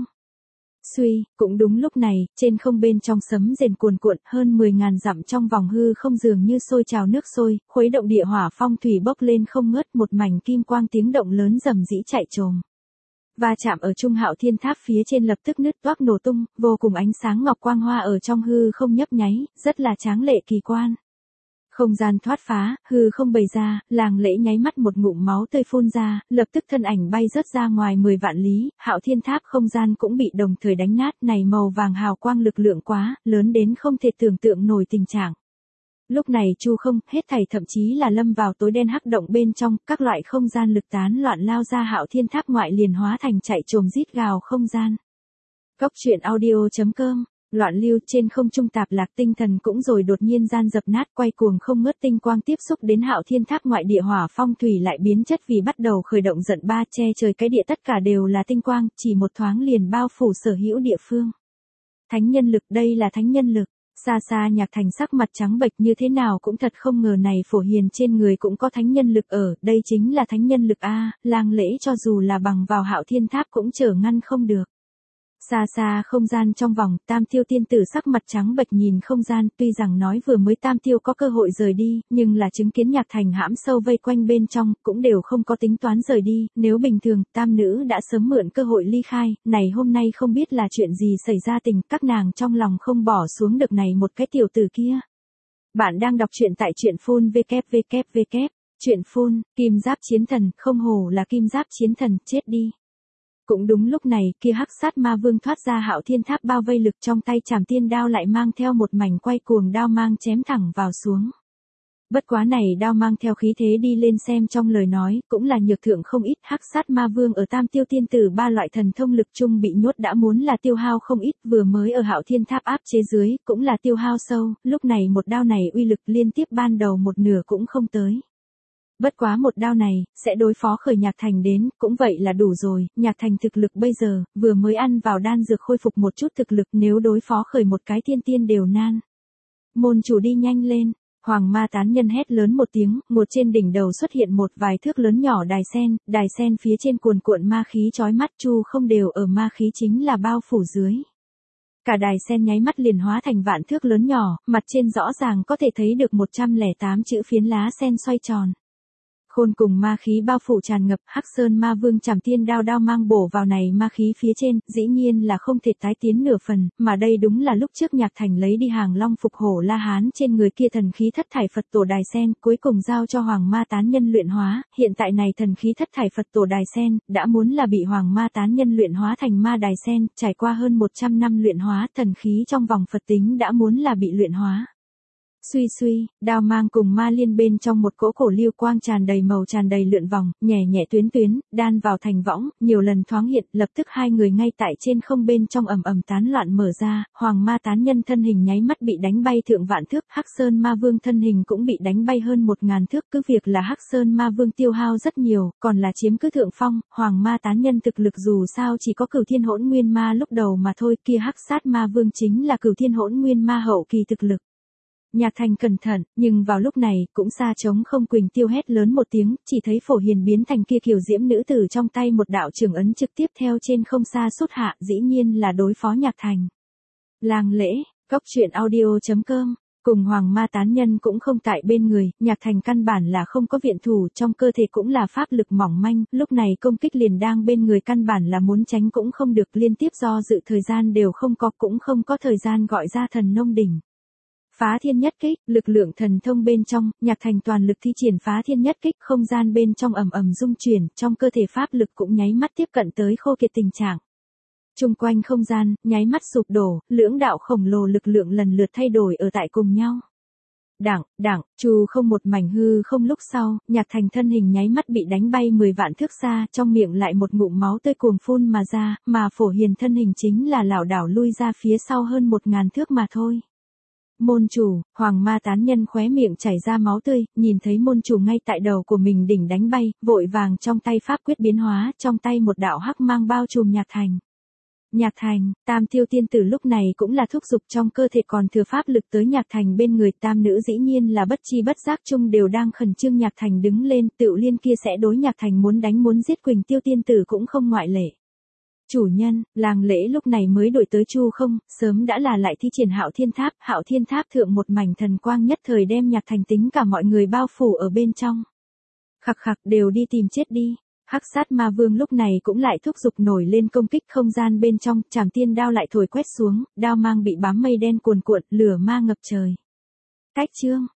Suy, cũng đúng lúc này, trên không bên trong sấm rền cuồn cuộn, hơn mười ngàn dặm trong vòng hư không dường như sôi trào nước sôi, khuấy động địa hỏa phong thủy bốc lên không ngớt, một mảnh kim quang tiếng động lớn rầm rĩ chạy trồm. Va chạm ở Trung Hạo Thiên Tháp phía trên lập tức nứt toác nổ tung, vô cùng ánh sáng ngọc quang hoa ở trong hư không nhấp nháy, rất là tráng lệ kỳ quan. Không gian thoát phá, hư không bày ra, Làng Lễ nháy mắt một ngụm máu tươi phun ra, lập tức thân ảnh bay rớt ra ngoài mười vạn lý, Hạo Thiên Tháp không gian cũng bị đồng thời đánh nát, này màu vàng hào quang lực lượng quá, lớn đến không thể tưởng tượng nổi tình trạng. Lúc này Chu Không, hết thảy thậm chí là lâm vào tối đen hắc động bên trong, các loại không gian lực tán loạn lao ra Hạo Thiên Tháp ngoại liền hóa thành chạy trồm rít gào không gian. Góc truyện audio chấm com, loạn lưu trên không trung tạp lạc tinh thần cũng rồi đột nhiên gian dập nát quay cuồng không ngớt tinh quang tiếp xúc đến Hạo Thiên Tháp ngoại địa hỏa phong thủy lại biến chất vì bắt đầu khởi động giận ba che trời cái địa tất cả đều là tinh quang, chỉ một thoáng liền bao phủ sở hữu địa phương. Thánh nhân lực, đây là thánh nhân lực. Xa xa Nhạc Thành sắc mặt trắng bệch như thế nào cũng thật không ngờ này Phổ Hiền trên người cũng có thánh nhân lực ở, đây chính là thánh nhân lực a, Lang Lễ cho dù là bằng vào Hạo Thiên Tháp cũng trở ngăn không được. Xa xa không gian trong vòng, Tam Tiêu tiên tử sắc mặt trắng bệch nhìn không gian, tuy rằng nói vừa mới Tam Tiêu có cơ hội rời đi, nhưng là chứng kiến Nhạc Thành hãm sâu vây quanh bên trong, cũng đều không có tính toán rời đi, nếu bình thường, Tam nữ đã sớm mượn cơ hội ly khai, này hôm nay không biết là chuyện gì xảy ra tình, các nàng trong lòng không bỏ xuống được này một cái tiểu tử kia. Bạn đang đọc truyện tại truyện phun vê kép vê kép vê kép, truyện phun, Kim Giáp Chiến Thần, không hổ là Kim Giáp Chiến Thần, chết đi. Cũng đúng lúc này, kia Hắc Sát Ma Vương thoát ra Hạo Thiên Tháp bao vây lực trong tay Trảm Tiên đao lại mang theo một mảnh quay cuồng đao mang chém thẳng vào xuống. Bất quá này đao mang theo khí thế đi lên xem trong lời nói, cũng là nhược thượng không ít, Hắc Sát Ma Vương ở Tam Tiêu tiên tử ba loại thần thông lực chung bị nhốt đã muốn là tiêu hao không ít, vừa mới ở Hạo Thiên Tháp áp chế dưới, cũng là tiêu hao sâu, lúc này một đao này uy lực liên tiếp ban đầu một nửa cũng không tới. Bất quá một đao này, sẽ đối phó khởi Nhạc Thành đến, cũng vậy là đủ rồi, Nhạc Thành thực lực bây giờ, vừa mới ăn vào đan dược khôi phục một chút thực lực, nếu đối phó khởi một cái tiên tiên đều nan. Môn chủ đi nhanh lên, Hoàng Ma tán nhân hét lớn một tiếng, một trên đỉnh đầu xuất hiện một vài thước lớn nhỏ đài sen, đài sen phía trên cuồn cuộn ma khí chói mắt, Chu Không đều ở ma khí chính là bao phủ dưới. Cả đài sen nháy mắt liền hóa thành vạn thước lớn nhỏ, mặt trên rõ ràng có thể thấy được một trăm lẻ tám chữ phiến lá sen xoay tròn. Khôn cùng ma khí bao phủ tràn ngập, Hắc Sơn Ma Vương Trảm Tiên đao đao mang bổ vào này ma khí phía trên, dĩ nhiên là không thể tái tiến nửa phần, mà đây đúng là lúc trước Nhạc Thành lấy đi Hàng Long Phục Hổ La Hán trên người kia thần khí thất thải Phật tổ đài sen, cuối cùng giao cho Hoàng Ma tán nhân luyện hóa, hiện tại này thần khí thất thải Phật tổ đài sen, đã muốn là bị Hoàng Ma tán nhân luyện hóa thành ma đài sen, trải qua hơn một trăm năm luyện hóa, thần khí trong vòng Phật tính đã muốn là bị luyện hóa. Suy suy, đao mang cùng ma liên bên trong một cỗ cổ lưu quang tràn đầy màu tràn đầy lượn vòng, nhẹ nhẹ tuyến tuyến, đan vào thành võng, nhiều lần thoáng hiện, lập tức hai người ngay tại trên không bên trong ầm ầm tán loạn mở ra, hoàng ma tán nhân thân hình nháy mắt bị đánh bay thượng vạn thước, Hắc Sơn ma vương thân hình cũng bị đánh bay hơn một ngàn thước, cứ việc là Hắc Sơn ma vương tiêu hao rất nhiều, còn là chiếm cứ thượng phong, hoàng ma tán nhân thực lực dù sao chỉ có Cửu Thiên Hỗn Nguyên ma lúc đầu mà thôi, kia Hắc Sát ma vương chính là Cửu Thiên Hỗn Nguyên ma hậu kỳ thực lực. Nhạc Thành cẩn thận, nhưng vào lúc này, cũng xa trống không Quỳnh Tiêu hét lớn một tiếng, chỉ thấy Phổ Hiền biến thành kia kiều diễm nữ tử trong tay một đạo trường ấn trực tiếp theo trên không xa sút hạ, dĩ nhiên là đối phó Nhạc Thành. Làng lễ, góc truyện audio chấm com, cùng hoàng ma tán nhân cũng không tại bên người, Nhạc Thành căn bản là không có viện thủ, trong cơ thể cũng là pháp lực mỏng manh, lúc này công kích liền đang bên người căn bản là muốn tránh cũng không được, liên tiếp do dự thời gian đều không có, cũng không có thời gian gọi ra thần nông đỉnh. Phá thiên nhất kích, lực lượng thần thông bên trong, Nhạc Thành toàn lực thi triển phá thiên nhất kích, không gian bên trong ầm ầm rung chuyển, trong cơ thể pháp lực cũng nháy mắt tiếp cận tới khô kiệt tình trạng. Trung quanh không gian, nháy mắt sụp đổ, lưỡng đạo khổng lồ lực lượng lần lượt thay đổi ở tại cùng nhau. Đảng, đảng, trù không một mảnh hư không lúc sau, Nhạc Thành thân hình nháy mắt bị đánh bay mười vạn thước xa, trong miệng lại một ngụm máu tươi cuồng phun mà ra, mà Phổ Hiền thân hình chính là lảo đảo lui ra phía sau hơn một ngàn thước mà thôi. Môn chủ, hoàng ma tán nhân khóe miệng chảy ra máu tươi, nhìn thấy môn chủ ngay tại đầu của mình đỉnh đánh bay, vội vàng trong tay pháp quyết biến hóa, trong tay một đạo hắc mang bao trùm Nhạc Thành. Nhạc Thành, Tam Tiêu tiên tử lúc này cũng là thúc giục trong cơ thể còn thừa pháp lực tới Nhạc Thành bên người, tam nữ dĩ nhiên là bất chi bất giác chung đều đang khẩn trương. Nhạc Thành đứng lên, Tựu Liên kia sẽ đối Nhạc Thành muốn đánh muốn giết Quỳnh Tiêu tiên tử cũng không ngoại lệ. Chủ nhân, làng lễ lúc này mới đổi tới Chu Không, sớm đã là lại thi triển Hạo Thiên Tháp, Hạo Thiên Tháp thượng một mảnh thần quang nhất thời đem Nhạc Thành tính cả mọi người bao phủ ở bên trong. Khặc khặc, đều đi tìm chết đi. Hắc Sát ma vương lúc này cũng lại thúc giục nổi lên công kích không gian bên trong, Trảm Tiên đao lại thổi quét xuống, đao mang bị bám mây đen cuồn cuộn, lửa ma ngập trời. Cách chương,